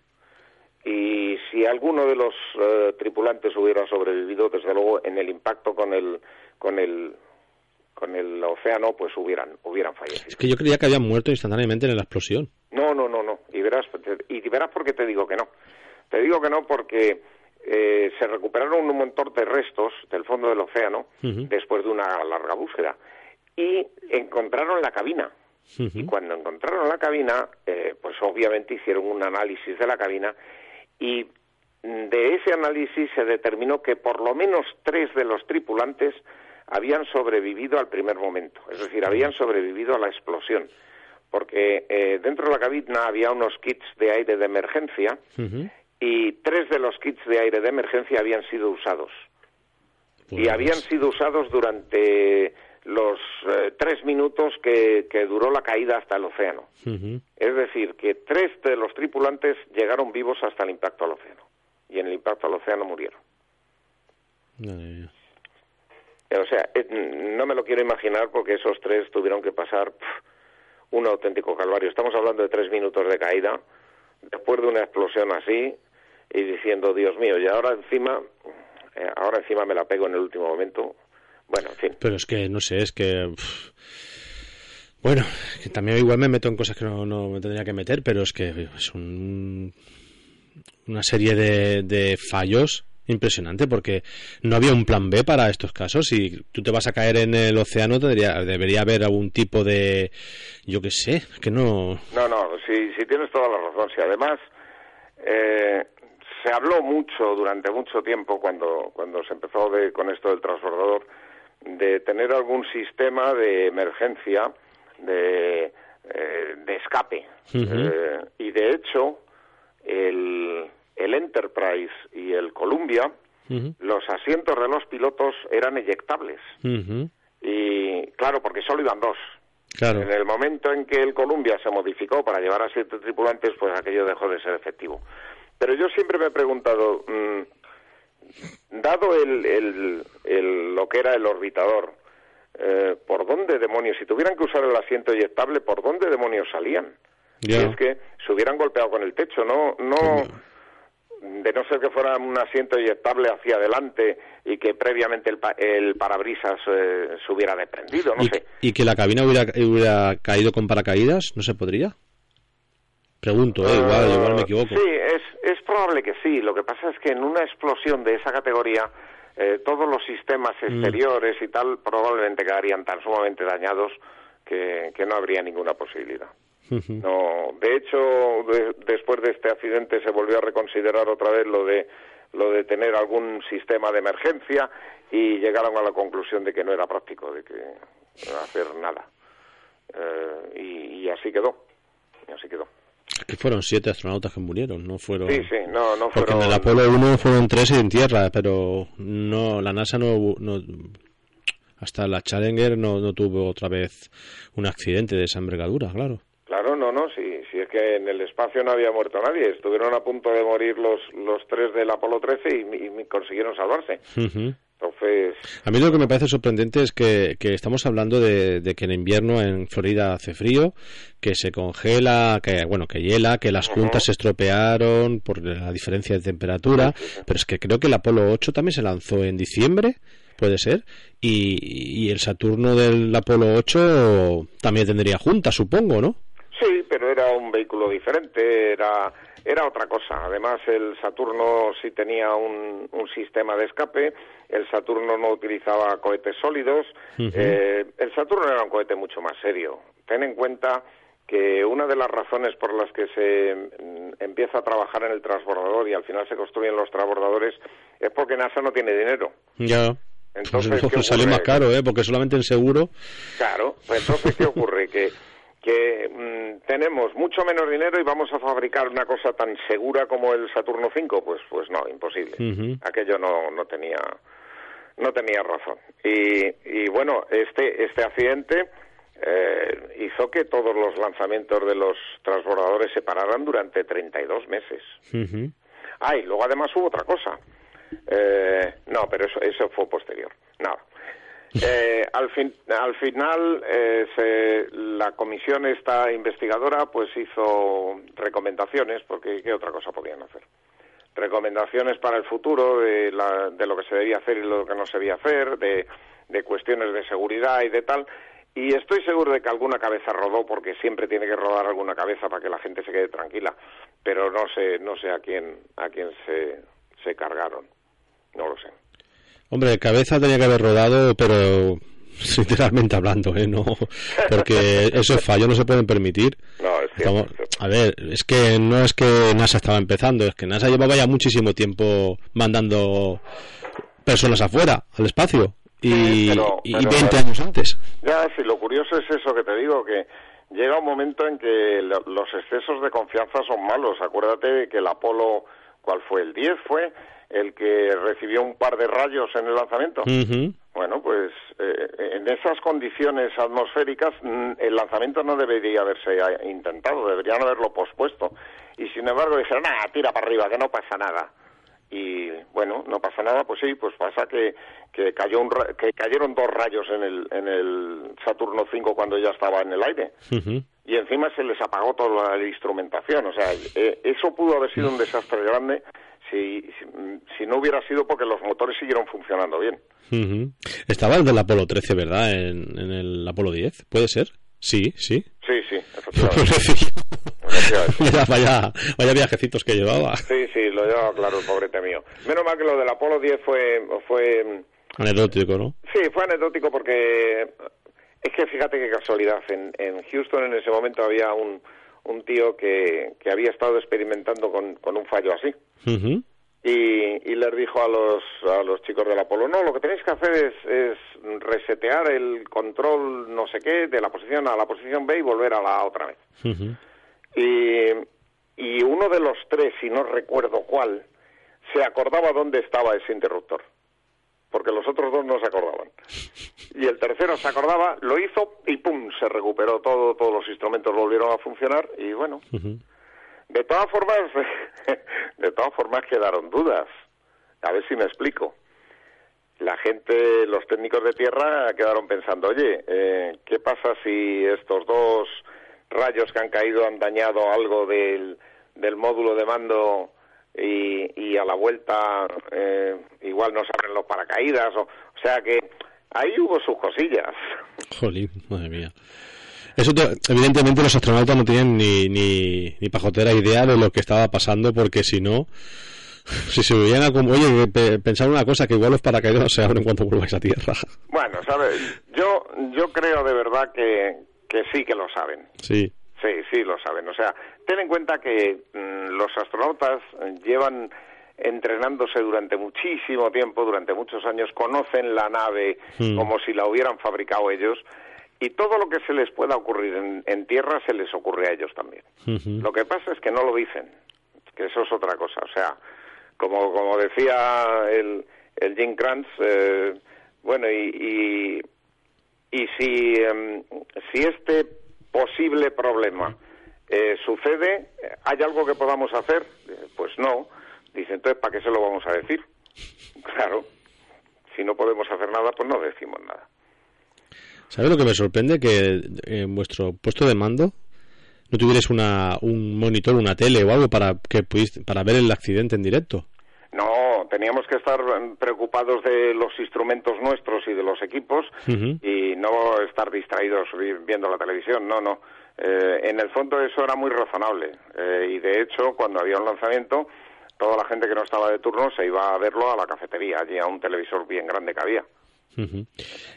Y si alguno de los uh, tripulantes hubiera sobrevivido, desde luego, en el impacto con el con el con el océano, pues hubieran hubieran fallecido. Es que yo creía que habían muerto instantáneamente en la explosión. No, no, no, no. Y verás, y verás por qué te digo que no. Te digo que no porque eh, se recuperaron un montón de restos del fondo del océano uh-huh. después de una larga búsqueda y encontraron la cabina. Uh-huh. Y cuando encontraron la cabina, eh, pues obviamente hicieron un análisis de la cabina y de ese análisis se determinó que por lo menos tres de los tripulantes habían sobrevivido al primer momento, es decir, habían sobrevivido a la explosión, porque eh, dentro de la cabina había unos kits de aire de emergencia uh-huh. y tres de los kits de aire de emergencia habían sido usados. Pues... Y habían sido usados durante los eh, tres minutos que, que duró la caída hasta el océano. Uh-huh. Es decir, que tres de los tripulantes llegaron vivos hasta el impacto al océano. Y en el impacto al océano murieron. Uh-huh. O sea, no me lo quiero imaginar porque esos tres tuvieron que pasar pff, un auténtico calvario. Estamos hablando de tres minutos de caída, después de una explosión así, y diciendo, Dios mío, y ahora encima, eh, ahora encima me la pego en el último momento. Bueno, en fin. Pero es que, no sé, es que... Uff, bueno, que también igual me meto en cosas que no, no me tendría que meter, pero es que es un, una serie de, de fallos impresionante, porque no había un plan B para estos casos. Si tú te vas a caer en el océano, debería, debería haber algún tipo de... yo qué sé, que no... No, no, si, si tienes toda la razón. Si además... Eh... Se habló mucho durante mucho tiempo cuando cuando se empezó de, con esto del transbordador de tener algún sistema de emergencia de, eh, de escape uh-huh. eh, y de hecho el, el Enterprise y el Columbia uh-huh. los asientos de los pilotos eran eyectables uh-huh. y claro, porque solo iban dos. Claro. En el momento en que el Columbia se modificó para llevar a siete tripulantes, pues aquello dejó de ser efectivo. Pero yo siempre me he preguntado, mmm, dado el, el, el, lo que era el orbitador, eh, ¿por dónde demonios, si tuvieran que usar el asiento eyectable, por dónde demonios salían? Yeah. Y es que se hubieran golpeado con el techo, no, no, de no ser que fuera un asiento eyectable hacia adelante y que previamente el, pa el parabrisas eh, se hubiera desprendido, no ¿Y, sé. ¿Y que la cabina hubiera, hubiera caído con paracaídas? ¿No se podría? Pregunto, eh, igual, uh, igual me equivoco. Sí, es, es probable que sí. Lo que pasa es que en una explosión de esa categoría, eh, todos los sistemas exteriores mm. y tal probablemente quedarían tan sumamente dañados que, que no habría ninguna posibilidad. Uh-huh. No, de hecho, de, después de este accidente se volvió a reconsiderar otra vez lo de lo de tener algún sistema de emergencia y llegaron a la conclusión de que no era práctico, de que hacer nada. Eh, y, y así quedó. Y así quedó. Que fueron siete astronautas que murieron, no fueron... Sí, sí, no, no fueron... Porque en el Apolo uno fueron tres y en tierra, pero no, la NASA no... no hasta la Challenger no, no tuvo otra vez un accidente de esa envergadura, claro. Claro, no, no, sí, sí es que en el espacio no había muerto nadie. Estuvieron a punto de morir los, los tres del Apolo trece y, y consiguieron salvarse. Uh-huh. Entonces... A mí lo que me parece sorprendente es que, que estamos hablando de, de que en invierno en Florida hace frío, que se congela, que bueno, que hiela, que las juntas uh-huh. se estropearon por la diferencia de temperatura, sí, sí, sí. Pero es que creo que el Apolo ocho también se lanzó en diciembre, puede ser, y, y el Saturno del Apolo ocho también tendría juntas, supongo, ¿no? Sí, pero era un vehículo diferente, era... Era otra cosa. Además, el Saturno sí tenía un, un sistema de escape. El Saturno no utilizaba cohetes sólidos. Uh-huh. eh, el Saturno era un cohete mucho más serio. Ten en cuenta que una de las razones por las que se mm, empieza a trabajar en el transbordador y al final se construyen los transbordadores es porque NASA no tiene dinero. Ya. Entonces, pues, pues sale más caro, ¿eh? Porque solamente el seguro... Claro. Pues entonces, ¿qué ocurre? Que... que mmm, tenemos mucho menos dinero y vamos a fabricar una cosa tan segura como el Saturno cinco, pues pues no, imposible. Uh-huh. Aquello no no tenía no tenía razón. Y, y bueno, este este accidente eh, hizo que todos los lanzamientos de los transbordadores se pararan durante treinta y dos meses. Uh-huh. Ah, y luego además hubo otra cosa. Eh, no, pero eso, eso fue posterior. Nada. Eh, al, fin, al final, eh, se, la comisión esta investigadora pues hizo recomendaciones, porque ¿qué otra cosa podían hacer? Recomendaciones para el futuro de, la, de lo que se debía hacer y lo que no se debía hacer, de, de cuestiones de seguridad y de tal. Y estoy seguro de que alguna cabeza rodó, porque siempre tiene que rodar alguna cabeza para que la gente se quede tranquila. Pero no sé, no sé a quién, a quién se, se cargaron. No lo sé. Hombre, cabeza tenía que haber rodado, pero literalmente hablando, ¿eh? No, porque esos fallos no se pueden permitir. No, es cierto. Estamos, a ver, es que no es que NASA estaba empezando, es que NASA llevaba ya muchísimo tiempo mandando personas afuera, al espacio, y, sí, pero, y pero, veinte años antes. Ya, sí, lo curioso es eso que te digo, que llega un momento en que lo, los excesos de confianza son malos. Acuérdate de que el Apolo, ¿cuál fue? El diez fue el que recibió un par de rayos en el lanzamiento. Uh-huh. Bueno, pues eh, en esas condiciones atmosféricas el lanzamiento no debería haberse intentado, deberían haberlo pospuesto. Y sin embargo dijeron, ah, tira para arriba, que no pasa nada. Y bueno, no pasa nada, pues sí, pues pasa que que cayó un ra- que cayeron dos rayos en el en el Saturno cinco cuando ya estaba en el aire. Uh-huh. Y encima se les apagó toda la instrumentación, o sea, eh, eso pudo haber sido un desastre grande si, si si no hubiera sido porque los motores siguieron funcionando bien. Uh-huh. Estaba el del Apolo trece, ¿verdad? En, en el Apolo diez, ¿puede ser? Sí, sí. Sí, sí, efectivamente. efectivamente. Mira, vaya, vaya viajecitos que llevaba. Sí, sí, lo llevaba claro el pobrete mío. Menos mal que lo del Apolo diez fue fue anecdótico, ¿no? Sí, fue anecdótico porque es que fíjate qué casualidad. En, en Houston en ese momento había un, un tío que, que había estado experimentando con, con un fallo así. Uh-huh. Y, y les dijo a los a los chicos del Apolo, no, lo que tenéis que hacer es, es resetear el control no sé qué de la posición A a la posición B y volver a la otra vez. Uh-huh. Y, y uno de los tres, si no recuerdo cuál, se acordaba dónde estaba ese interruptor, porque los otros dos no se acordaban. Y el tercero se acordaba, lo hizo y ¡pum!, se recuperó todo, todos los instrumentos volvieron a funcionar y bueno... Uh-huh. De todas formas, de todas formas quedaron dudas. A ver si me explico. La gente, los técnicos de tierra quedaron pensando, oye, eh, ¿qué pasa si estos dos rayos que han caído han dañado algo del, del módulo de mando y, y a la vuelta eh, igual nos abren los paracaídas? O, o sea que ahí hubo sus cosillas. Jolín, madre mía. Eso te, evidentemente los astronautas no tienen ni, ni, ni pajotera idea de lo que estaba pasando, porque si no, si se hubieran como, oye, pe, pensar una cosa, que igual los paracaídas se abren cuando volváis a tierra. Bueno, sabes, yo yo creo de verdad que, que sí que lo saben. Sí. Sí, sí lo saben. O sea, ten en cuenta que mmm, los astronautas llevan entrenándose durante muchísimo tiempo, durante muchos años, conocen la nave mm. como si la hubieran fabricado ellos. Y todo lo que se les pueda ocurrir en, en tierra se les ocurre a ellos también. Uh-huh. Lo que pasa es que no lo dicen, que eso es otra cosa. O sea, como como decía el, el Jim Kranz, eh, bueno, y, y, y si, eh, si este posible problema eh, sucede, ¿hay algo que podamos hacer? Eh, pues no. Dice, entonces, ¿para qué se lo vamos a decir? Claro, si no podemos hacer nada, pues no decimos nada. ¿Sabes lo que me sorprende? Que en vuestro puesto de mando no tuvierais una, un monitor, una tele o algo para que pudiste, para ver el accidente en directo. No, teníamos que estar preocupados de los instrumentos nuestros y de los equipos uh-huh. y no estar distraídos viendo la televisión, no, no. Eh, en el fondo eso era muy razonable eh, y de hecho cuando había un lanzamiento toda la gente que no estaba de turno se iba a verlo a la cafetería, allí a un televisor bien grande que había. Uh-huh.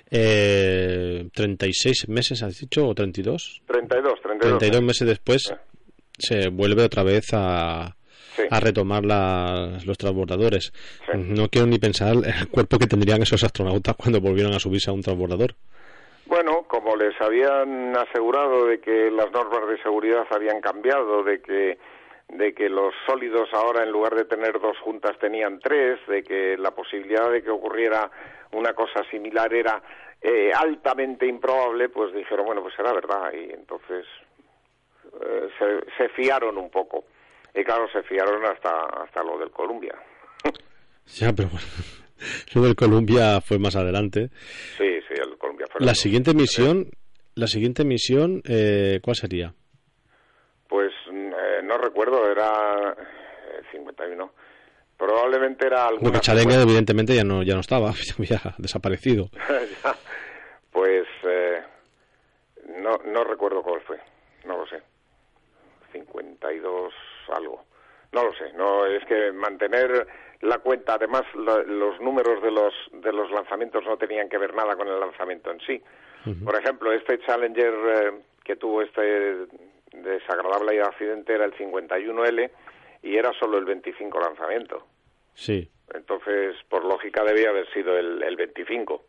Eh, ¿treinta y seis meses has dicho o treinta y dos? treinta y dos, treinta y dos. treinta y dos meses después sí. Se vuelve otra vez a, sí. a retomar las, los transbordadores. Sí. No quiero ni pensar el cuerpo que tendrían esos astronautas cuando volvieron a subirse a un transbordador. Bueno, como les habían asegurado de que las normas de seguridad habían cambiado, de que de que los sólidos ahora en lugar de tener dos juntas tenían tres, de que la posibilidad de que ocurriera una cosa similar era eh, altamente improbable, pues dijeron, bueno, pues era verdad, y entonces eh, se, se fiaron un poco. Y claro, se fiaron hasta hasta lo del Columbia. Ya, pero bueno, lo del Columbia fue más adelante. Sí, sí, el Columbia fue... La siguiente misión, la siguiente misión, eh, ¿cuál sería? Pues eh, no recuerdo, era eh, cincuenta y uno. Probablemente era alguna... Porque Challenger cincuenta evidentemente ya no ya no estaba, ya había desaparecido. Ya, pues eh, no no recuerdo cuál fue, no lo sé. cincuenta y dos algo. No lo sé, no es que mantener la cuenta, además lo, los números de los de los lanzamientos no tenían que ver nada con el lanzamiento en sí. Uh-huh. Por ejemplo, este Challenger eh, que tuvo este desagradable accidente era el cincuenta y uno ele y era solo el veinticinco lanzamiento. Sí. Entonces, por lógica debía haber sido el, el veinticinco.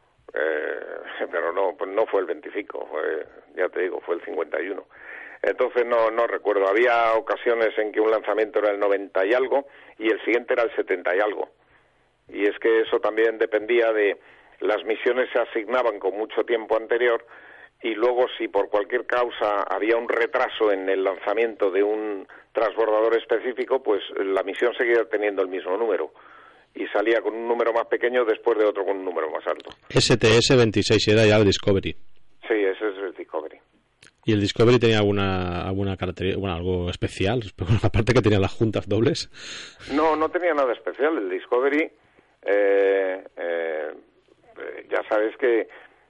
Eh, pero no, pues no fue el veinticinco, fue, ya te digo, fue el cincuenta y uno. Entonces no no recuerdo, había ocasiones en que un lanzamiento era el noventa y algo y el siguiente era el setenta y algo. Y es que eso también dependía de las misiones se asignaban con mucho tiempo anterior y luego si por cualquier causa había un retraso en el lanzamiento de un transbordador específico, pues la misión seguía teniendo el mismo número y salía con un número más pequeño después de otro con un número más alto. ese te ese veintiséis era ya el Discovery. Sí, ese es el Discovery. ¿Y el Discovery tenía alguna alguna característica, bueno, algo especial, aparte que tenía las juntas dobles? No, no tenía nada especial. El Discovery, eh, eh, ya sabes que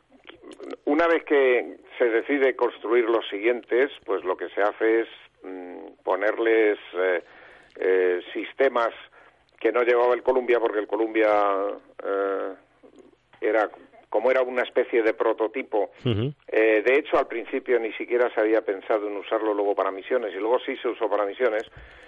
una vez que se decide construir los siguientes, pues lo que se hace es mmm, ponerles eh, eh, sistemas que no llevaba el Columbia, porque el Columbia eh, era... como era una especie de prototipo, uh-huh. eh, de hecho al principio ni siquiera se había pensado en usarlo luego para misiones, y luego sí se usó para misiones,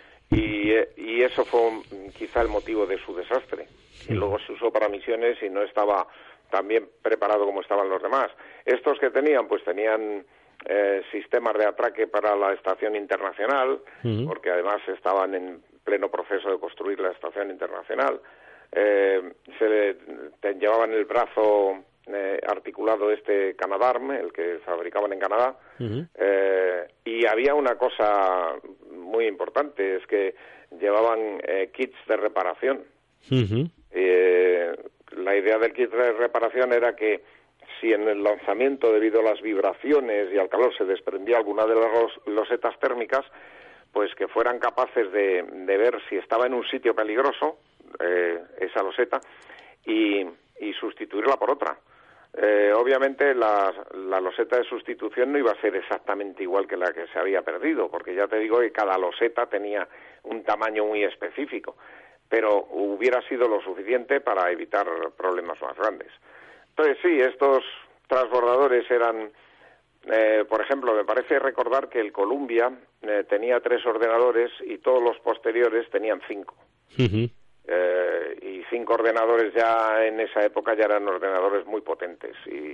y, eh, y eso fue quizá el motivo de su desastre. Y luego se usó para misiones y no estaba tan bien preparado como estaban los demás. Estos que tenían, pues tenían eh, sistemas de atraque para la estación internacional, uh-huh. porque además estaban en pleno proceso de construir la estación internacional. Eh, se le, te llevaban el brazo eh, articulado este Canadarm, el que fabricaban en Canadá, uh-huh. eh, y había una cosa muy importante, es que llevaban eh, kits de reparación. Uh-huh. Eh, la idea del kit de reparación era que si en el lanzamiento, debido a las vibraciones y al calor, se desprendía alguna de las losetas térmicas, pues que fueran capaces de, de ver si estaba en un sitio peligroso, Eh, esa loseta y, y sustituirla por otra. Eh, obviamente la, la loseta de sustitución no iba a ser exactamente igual que la que se había perdido, porque ya te digo que cada loseta tenía un tamaño muy específico, pero hubiera sido lo suficiente para evitar problemas más grandes. Entonces sí, estos transbordadores eran, eh, por ejemplo, me parece recordar que el Columbia eh, tenía tres ordenadores y todos los posteriores tenían cinco. Uh-huh. Eh, y cinco ordenadores ya en esa época ya eran ordenadores muy potentes y,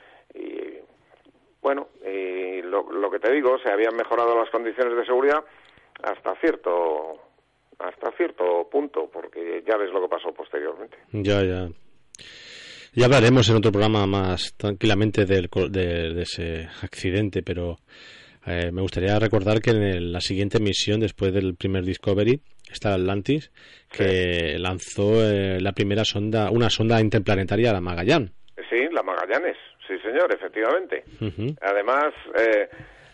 y bueno, y lo, lo que te digo, se habían mejorado las condiciones de seguridad hasta cierto hasta cierto punto, porque ya ves lo que pasó posteriormente. Ya, ya. Ya hablaremos en otro programa más tranquilamente del, de, de ese accidente, pero eh, me gustaría recordar que en el, la siguiente misión, después del primer Discovery, está Atlantis, que sí. lanzó eh, la primera sonda, una sonda interplanetaria, la Magallanes. Sí, la Magallanes, sí señor, efectivamente. Uh-huh. Además, eh,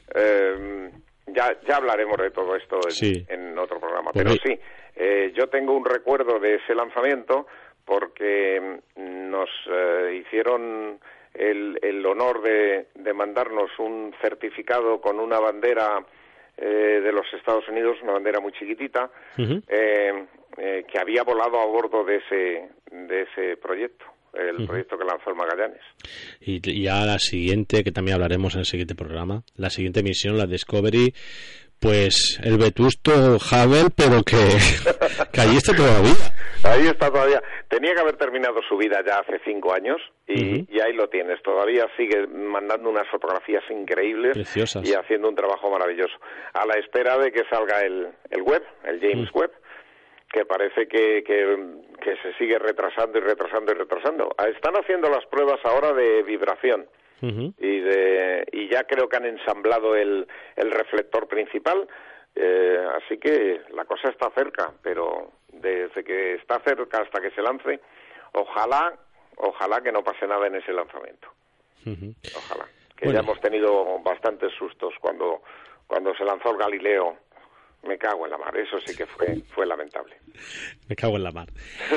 eh, ya ya hablaremos de todo esto en, sí. en otro programa, pero sí, eh, yo tengo un recuerdo de ese lanzamiento porque nos eh, hicieron el, el honor de, de mandarnos un certificado con una bandera Eh, de los Estados Unidos, una bandera muy chiquitita, uh-huh. eh, eh, que había volado a bordo de ese de ese proyecto, el uh-huh. proyecto que lanzó el Magallanes. Y ya la siguiente, que también hablaremos en el siguiente programa, la siguiente misión, la Discovery, pues el vetusto Hubble, pero que, que ahí está todavía. Ahí está todavía. Tenía que haber terminado su vida ya hace cinco años y, uh-huh. y ahí lo tienes. Todavía sigue mandando unas fotografías increíbles. Preciosas. Y haciendo un trabajo maravilloso. A la espera de que salga el, el Webb, el James uh-huh. Webb, que parece que, que, que se sigue retrasando y retrasando y retrasando. Están haciendo las pruebas ahora de vibración. Uh-huh. y de y ya creo que han ensamblado el, el reflector principal, eh, así que la cosa está cerca, pero desde que está cerca hasta que se lance, ojalá, ojalá que no pase nada en ese lanzamiento. Uh-huh. Ojalá. Que bueno. Ya hemos tenido bastantes sustos cuando, cuando se lanzó el Galileo. Me cago en la mar, eso sí que fue, fue lamentable. Me cago en la mar.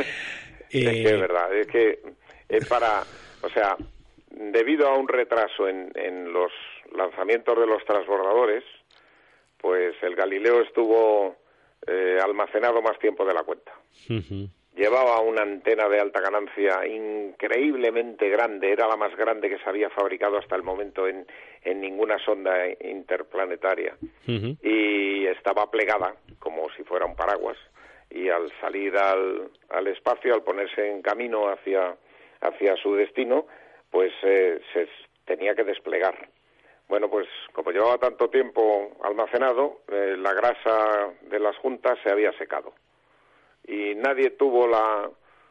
Es eh... que es verdad, es que es para, o sea, debido a un retraso en, en los lanzamientos de los transbordadores, pues el Galileo estuvo eh, almacenado más tiempo de la cuenta. Uh-huh. Llevaba una antena de alta ganancia increíblemente grande, era la más grande que se había fabricado hasta el momento en, en ninguna sonda interplanetaria. Uh-huh. Y estaba plegada como si fuera un paraguas. Y al salir al, al espacio, al ponerse en camino hacia, hacia su destino, pues eh, se tenía que desplegar. Bueno, pues como llevaba tanto tiempo almacenado, eh, la grasa de las juntas se había secado. Y nadie tuvo la,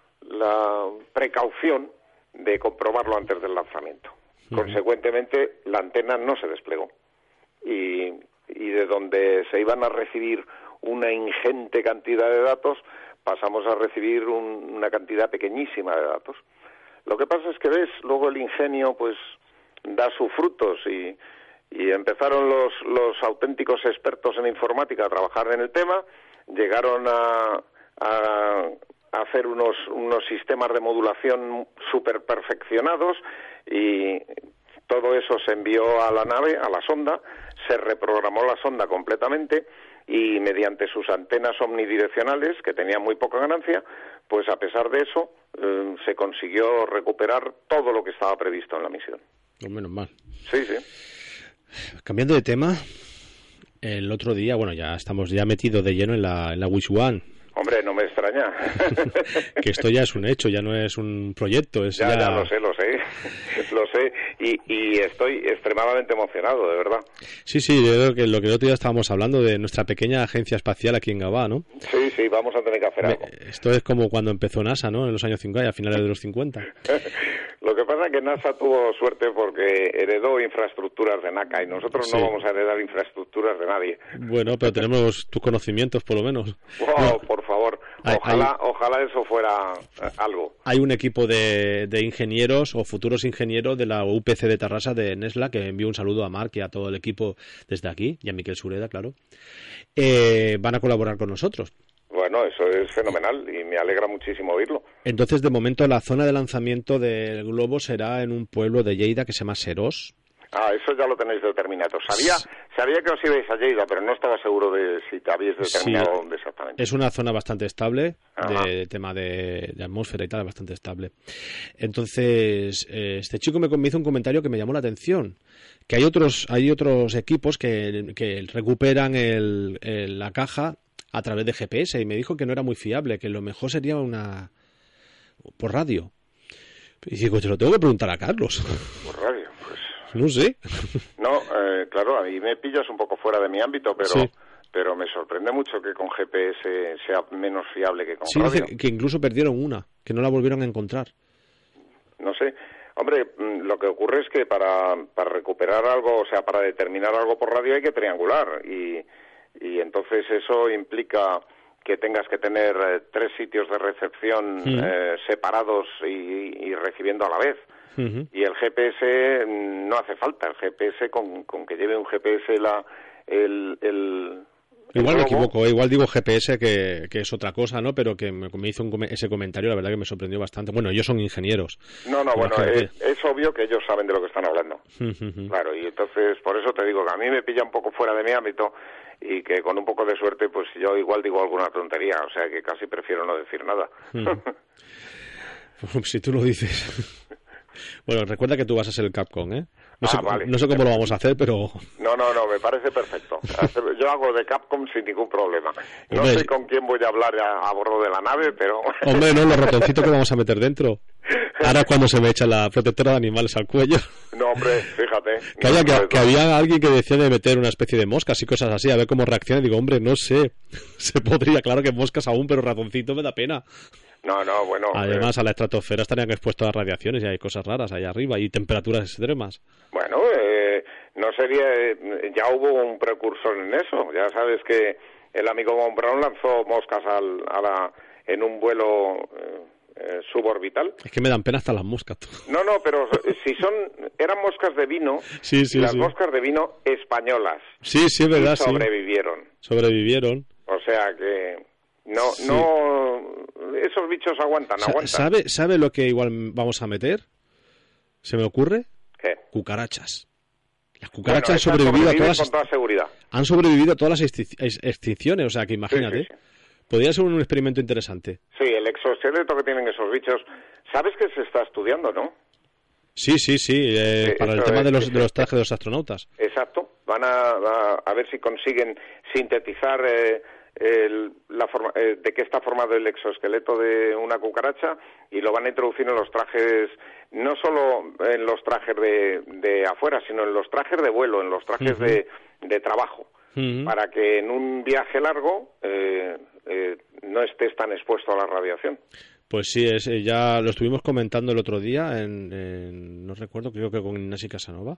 la precaución de comprobarlo antes del lanzamiento. Uh-huh. Consecuentemente, la antena no se desplegó. Y, y de donde se iban a recibir una ingente cantidad de datos, pasamos a recibir un, una cantidad pequeñísima de datos. Lo que pasa es que, ves, luego el ingenio pues da sus frutos y, y empezaron los, los auténticos expertos en informática a trabajar en el tema, llegaron a... a hacer unos, unos sistemas de modulación súper perfeccionados y todo eso se envió a la nave, a la sonda, se reprogramó la sonda completamente y mediante sus antenas omnidireccionales, que tenían muy poca ganancia, pues a pesar de eso eh, se consiguió recuperar todo lo que estaba previsto en la misión. No, menos mal. Sí, sí. Cambiando de tema, el otro día, bueno, ya estamos ya metidos de lleno en la, en la Wish One. Hombre, no me extraña. Que esto ya es un hecho, ya no es un proyecto. Es ya, ya... ya lo sé, lo sé, lo sé. Y, y estoy extremadamente emocionado, de verdad. Sí, sí, yo creo que lo que el otro día estábamos hablando de nuestra pequeña agencia espacial aquí en Gabá, ¿no? Sí, sí, vamos a tener que hacer algo. Esto es como cuando empezó NASA, ¿no? En los años cincuenta, a finales de los cincuenta. Lo que pasa es que NASA tuvo suerte porque heredó infraestructuras de NACA y nosotros sí. No vamos a heredar infraestructuras de nadie. Bueno, pero tenemos tus conocimientos, por lo menos. Wow, no. Por favor, ojalá, hay, ojalá eso fuera algo. Hay un equipo de, de ingenieros o futuros ingenieros de la U P C de Tarrasa, de Nesla, que envío un saludo a Marc y a todo el equipo desde aquí, y a Miquel Sureda, claro. Eh, van a colaborar con nosotros. Bueno, eso es fenomenal y me alegra muchísimo oírlo. Entonces, de momento, la zona de lanzamiento del globo será en un pueblo de Lleida que se llama Serós. Ah, eso ya lo tenéis determinado. Sabía, sabía que os ibais a Lleida, pero no estaba seguro de si te habéis determinado sí, dónde exactamente. Es una zona bastante estable, Ajá. de tema de, de atmósfera y tal, bastante estable. Entonces, eh, este chico me, me hizo un comentario que me llamó la atención, que hay otros, hay otros equipos que, que recuperan el, el, la caja a través de G P S y me dijo que no era muy fiable, que lo mejor sería una por radio. Y digo, te lo tengo que preguntar a Carlos. Por radio, pues... No sé. No, eh, claro, a mí me pillas un poco fuera de mi ámbito, pero sí. pero me sorprende mucho que con G P S sea menos fiable que con sí, radio. Sí, que incluso perdieron una, que no la volvieron a encontrar. No sé. Hombre, lo que ocurre es que para, para recuperar algo, o sea, para determinar algo por radio hay que triangular y... Y entonces eso implica que tengas que tener eh, tres sitios de recepción uh-huh. eh, separados y, y recibiendo a la vez. Uh-huh. Y el G P S no hace falta. El G P S, con, con que lleve un G P S la, el... el Igual me equivoco, igual digo G P S que, que es otra cosa, ¿no? Pero que me, me hizo un, ese comentario, la verdad que me sorprendió bastante. Bueno, ellos son ingenieros. No, no, bueno, es, es obvio que ellos saben de lo que están hablando. Uh-huh. Claro, y entonces por eso te digo que a mí me pilla un poco fuera de mi ámbito y que con un poco de suerte pues yo igual digo alguna tontería, o sea que casi prefiero no decir nada. Uh-huh. Si tú lo dices... Bueno, recuerda que tú vas a ser el Capcom, ¿eh? No, ah, sé, vale. no sé cómo lo vamos a hacer, pero... No, no, no, me parece perfecto. Yo hago de Capcom sin ningún problema. No Hombre, sé con quién voy a hablar a, a bordo de la nave, pero... Hombre, no, los ratoncitos que vamos a meter dentro. Ahora cuando se me echa la protectora de animales al cuello. No, hombre, fíjate. Que, haya, que, que había alguien que decía de meter una especie de moscas y cosas así, a ver cómo reacciona. Digo, hombre, no sé. Se podría, claro que moscas aún, pero ratoncito me da pena. No, no, bueno... Además, eh... a la estratosfera estarían expuestos a radiaciones y hay cosas raras ahí arriba y temperaturas extremas. Bueno, eh, no sería... Eh, ya hubo un precursor en eso. Ya sabes que, el amigo Von Braun lanzó moscas al, a la, en un vuelo eh, eh, suborbital. Es que me dan pena hasta las moscas. Tú. No, no, pero si son, eran moscas de vino, sí, sí, las sí. moscas de vino españolas. Sí, sí, es verdad, y sobrevivieron. Sí. Sobrevivieron. O sea que no, sí. no, esos bichos aguantan, Sa- aguantan. ¿Sabe, ¿Sabe lo que igual vamos a meter? ¿Se me ocurre? ¿Qué? Cucarachas. Las cucarachas bueno, han sobrevivido a todas con toda seguridad. Han sobrevivido a todas las extin- extinciones, o sea que imagínate. Sí, sí, sí. Podría ser un experimento interesante. Sí, el exoesqueleto que tienen esos bichos, ¿sabes que se está estudiando, no? Sí, sí, sí, eh, Sí, para el eso tema es, de los, sí, de los sí. trajes de los astronautas. Exacto. Van a, a, a ver si consiguen sintetizar eh, el, la forma, eh, de qué está formado el exoesqueleto de una cucaracha y lo van a introducir en los trajes, no solo en los trajes de, de afuera, sino en los trajes de vuelo, en los trajes Uh-huh. de, de trabajo, Uh-huh. para que en un viaje largo eh, eh, no estés tan expuesto a la radiación. Pues sí, es, eh, ya lo estuvimos comentando el otro día, en, en- no recuerdo, creo que con Ignasi Casanova,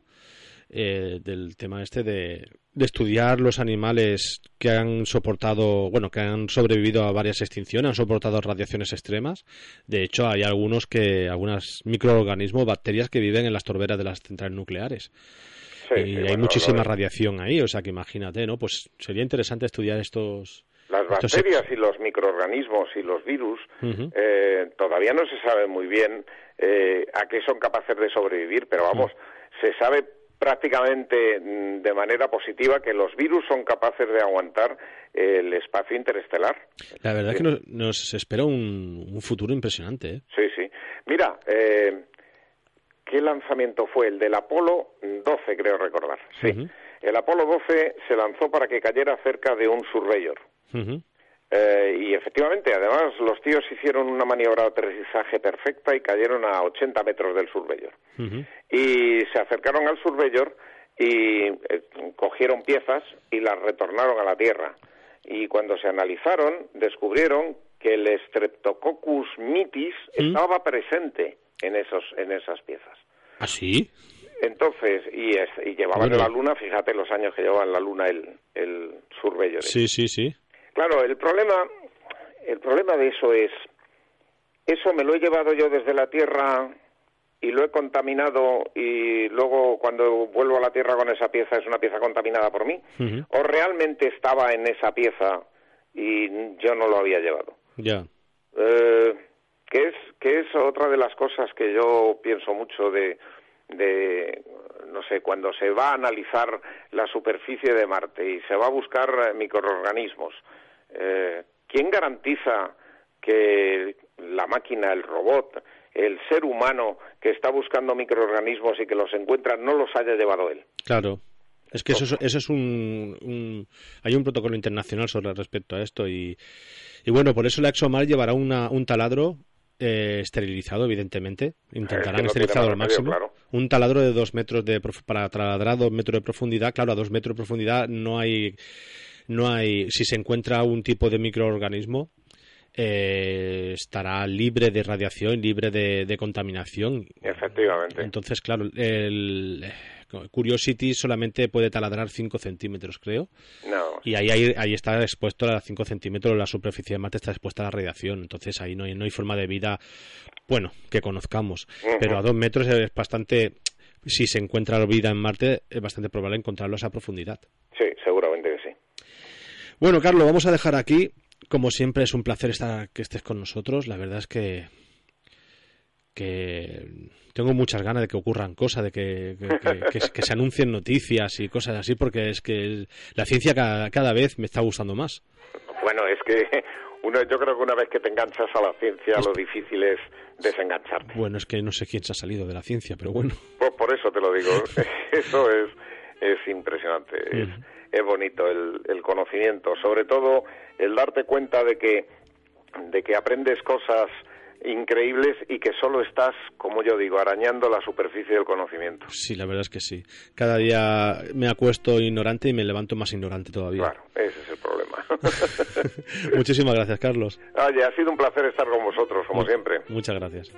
eh, del tema este de, de estudiar los animales que han soportado, bueno, que han sobrevivido a varias extinciones, han soportado radiaciones extremas. De hecho, hay algunos que, algunos microorganismos, bacterias que viven en las torberas de las centrales nucleares. Sí, y sí, hay bueno, muchísima lo de- radiación ahí, o sea que imagínate, ¿no? Pues sería interesante estudiar estos... Las estos bacterias ex- y los microorganismos y los virus Ujú. eh, todavía no se sabe muy bien eh, a qué son capaces de sobrevivir, pero vamos, se sabe prácticamente mm, de manera positiva que los virus son capaces de aguantar el espacio interestelar. La verdad es Sí. que nos, nos espera un, un futuro impresionante, ¿eh? Sí, sí. Mira, eh, ¿qué lanzamiento fue? El del Apolo doce, creo recordar. Sí. Ujú. El Apolo doce se lanzó para que cayera cerca de un Surveyor. Ujú. Eh, y efectivamente, además, los tíos hicieron una maniobra de aterrizaje perfecta y cayeron a ochenta metros del Surveyor. Ujú. Y se acercaron al Surveyor y eh, cogieron piezas y las retornaron a la Tierra. Y cuando se analizaron, descubrieron que el Streptococcus mitis ¿Mm? estaba presente en esos en esas piezas. ¿Ah, sí? Entonces, y, es, y llevaban Bueno. en la Luna, fíjate los años que llevaba en la Luna el, el Surveyor. Sí, sí, sí. Claro, el problema, el problema de eso es, eso me lo he llevado yo desde la Tierra y lo he contaminado y luego cuando vuelvo a la Tierra con esa pieza es una pieza contaminada por mí, Ujú. o realmente estaba en esa pieza y yo no lo había llevado. Ya. Eh, que es que es otra de las cosas que yo pienso mucho de de no sé, cuando se va a analizar la superficie de Marte y se va a buscar eh, microorganismos, eh, ¿quién garantiza que la máquina, el robot, el ser humano que está buscando microorganismos y que los encuentra no los haya llevado él? Claro. Es que eso, es- eso es un, un... Hay un protocolo internacional sobre respecto a esto y, y bueno, por eso la ExoMar llevará una, un taladro eh, esterilizado, evidentemente. Intentarán Es que no esterilizarlo al tiene más máximo. remedio, claro. Un taladro de dos metros de prof- para taladrar a dos metros de profundidad. Claro, a dos metros de profundidad no hay... no hay Si se encuentra un tipo de microorganismo, eh, estará libre de radiación, libre de, de contaminación. Efectivamente. Entonces, claro, el Curiosity solamente puede taladrar cinco centímetros, creo. No. Y ahí, ahí, ahí está expuesto a cinco centímetros, la superficie de Marte está expuesta a la radiación. Entonces ahí no hay, no hay forma de vida, bueno, que conozcamos. Ujú. Pero a dos metros es bastante... Si se encuentra vida en Marte, es bastante probable encontrarlo a esa profundidad. Sí, seguramente que sí. Bueno, Carlos, vamos a dejar aquí. Como siempre, es un placer estar que estés con nosotros. La verdad es que que tengo muchas ganas de que ocurran cosas, de que, que, que, que, que se anuncien noticias y cosas así, porque es que la ciencia cada, cada vez me está gustando más. Bueno, es que uno, yo creo que una vez que te enganchas a la ciencia, lo difícil es desengancharte. Bueno, es que no sé quién se ha salido de la ciencia, pero bueno. Por, por eso te lo digo. Eso es, es impresionante. Es, Ujú. es bonito el, el conocimiento, sobre todo el darte cuenta de que, de que aprendes cosas increíbles y que solo estás, como yo digo, arañando la superficie del conocimiento. Sí, la verdad es que sí. Cada día me acuesto ignorante y me levanto más ignorante todavía. Claro, ese es el problema. Muchísimas gracias, Carlos. Oye, ha sido un placer estar con vosotros, como Mu- siempre. Muchas gracias.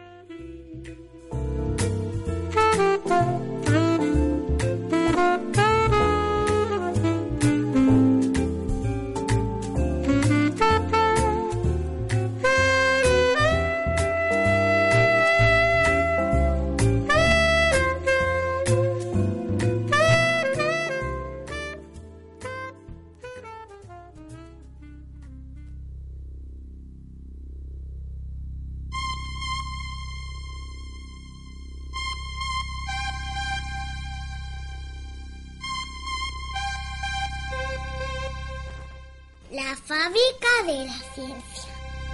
fábrica de la ciencia.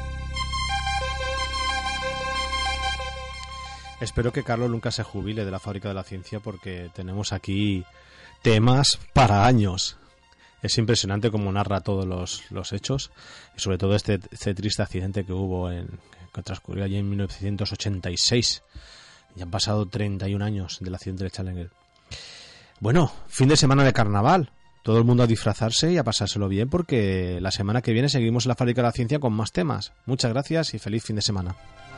Espero que Carlos nunca se jubile de la Fábrica de la Ciencia, porque tenemos aquí temas para años. Es impresionante cómo narra todos los, los hechos, y sobre todo este, este triste accidente que hubo en, que transcurrió allí en mil novecientos ochenta y seis. Ya han pasado treinta y un años del accidente del Challenger. Bueno, fin de semana de carnaval. Todo el mundo a disfrazarse y a pasárselo bien, porque la semana que viene seguimos en la Fábrica de la Ciencia con más temas. Muchas gracias y feliz fin de semana.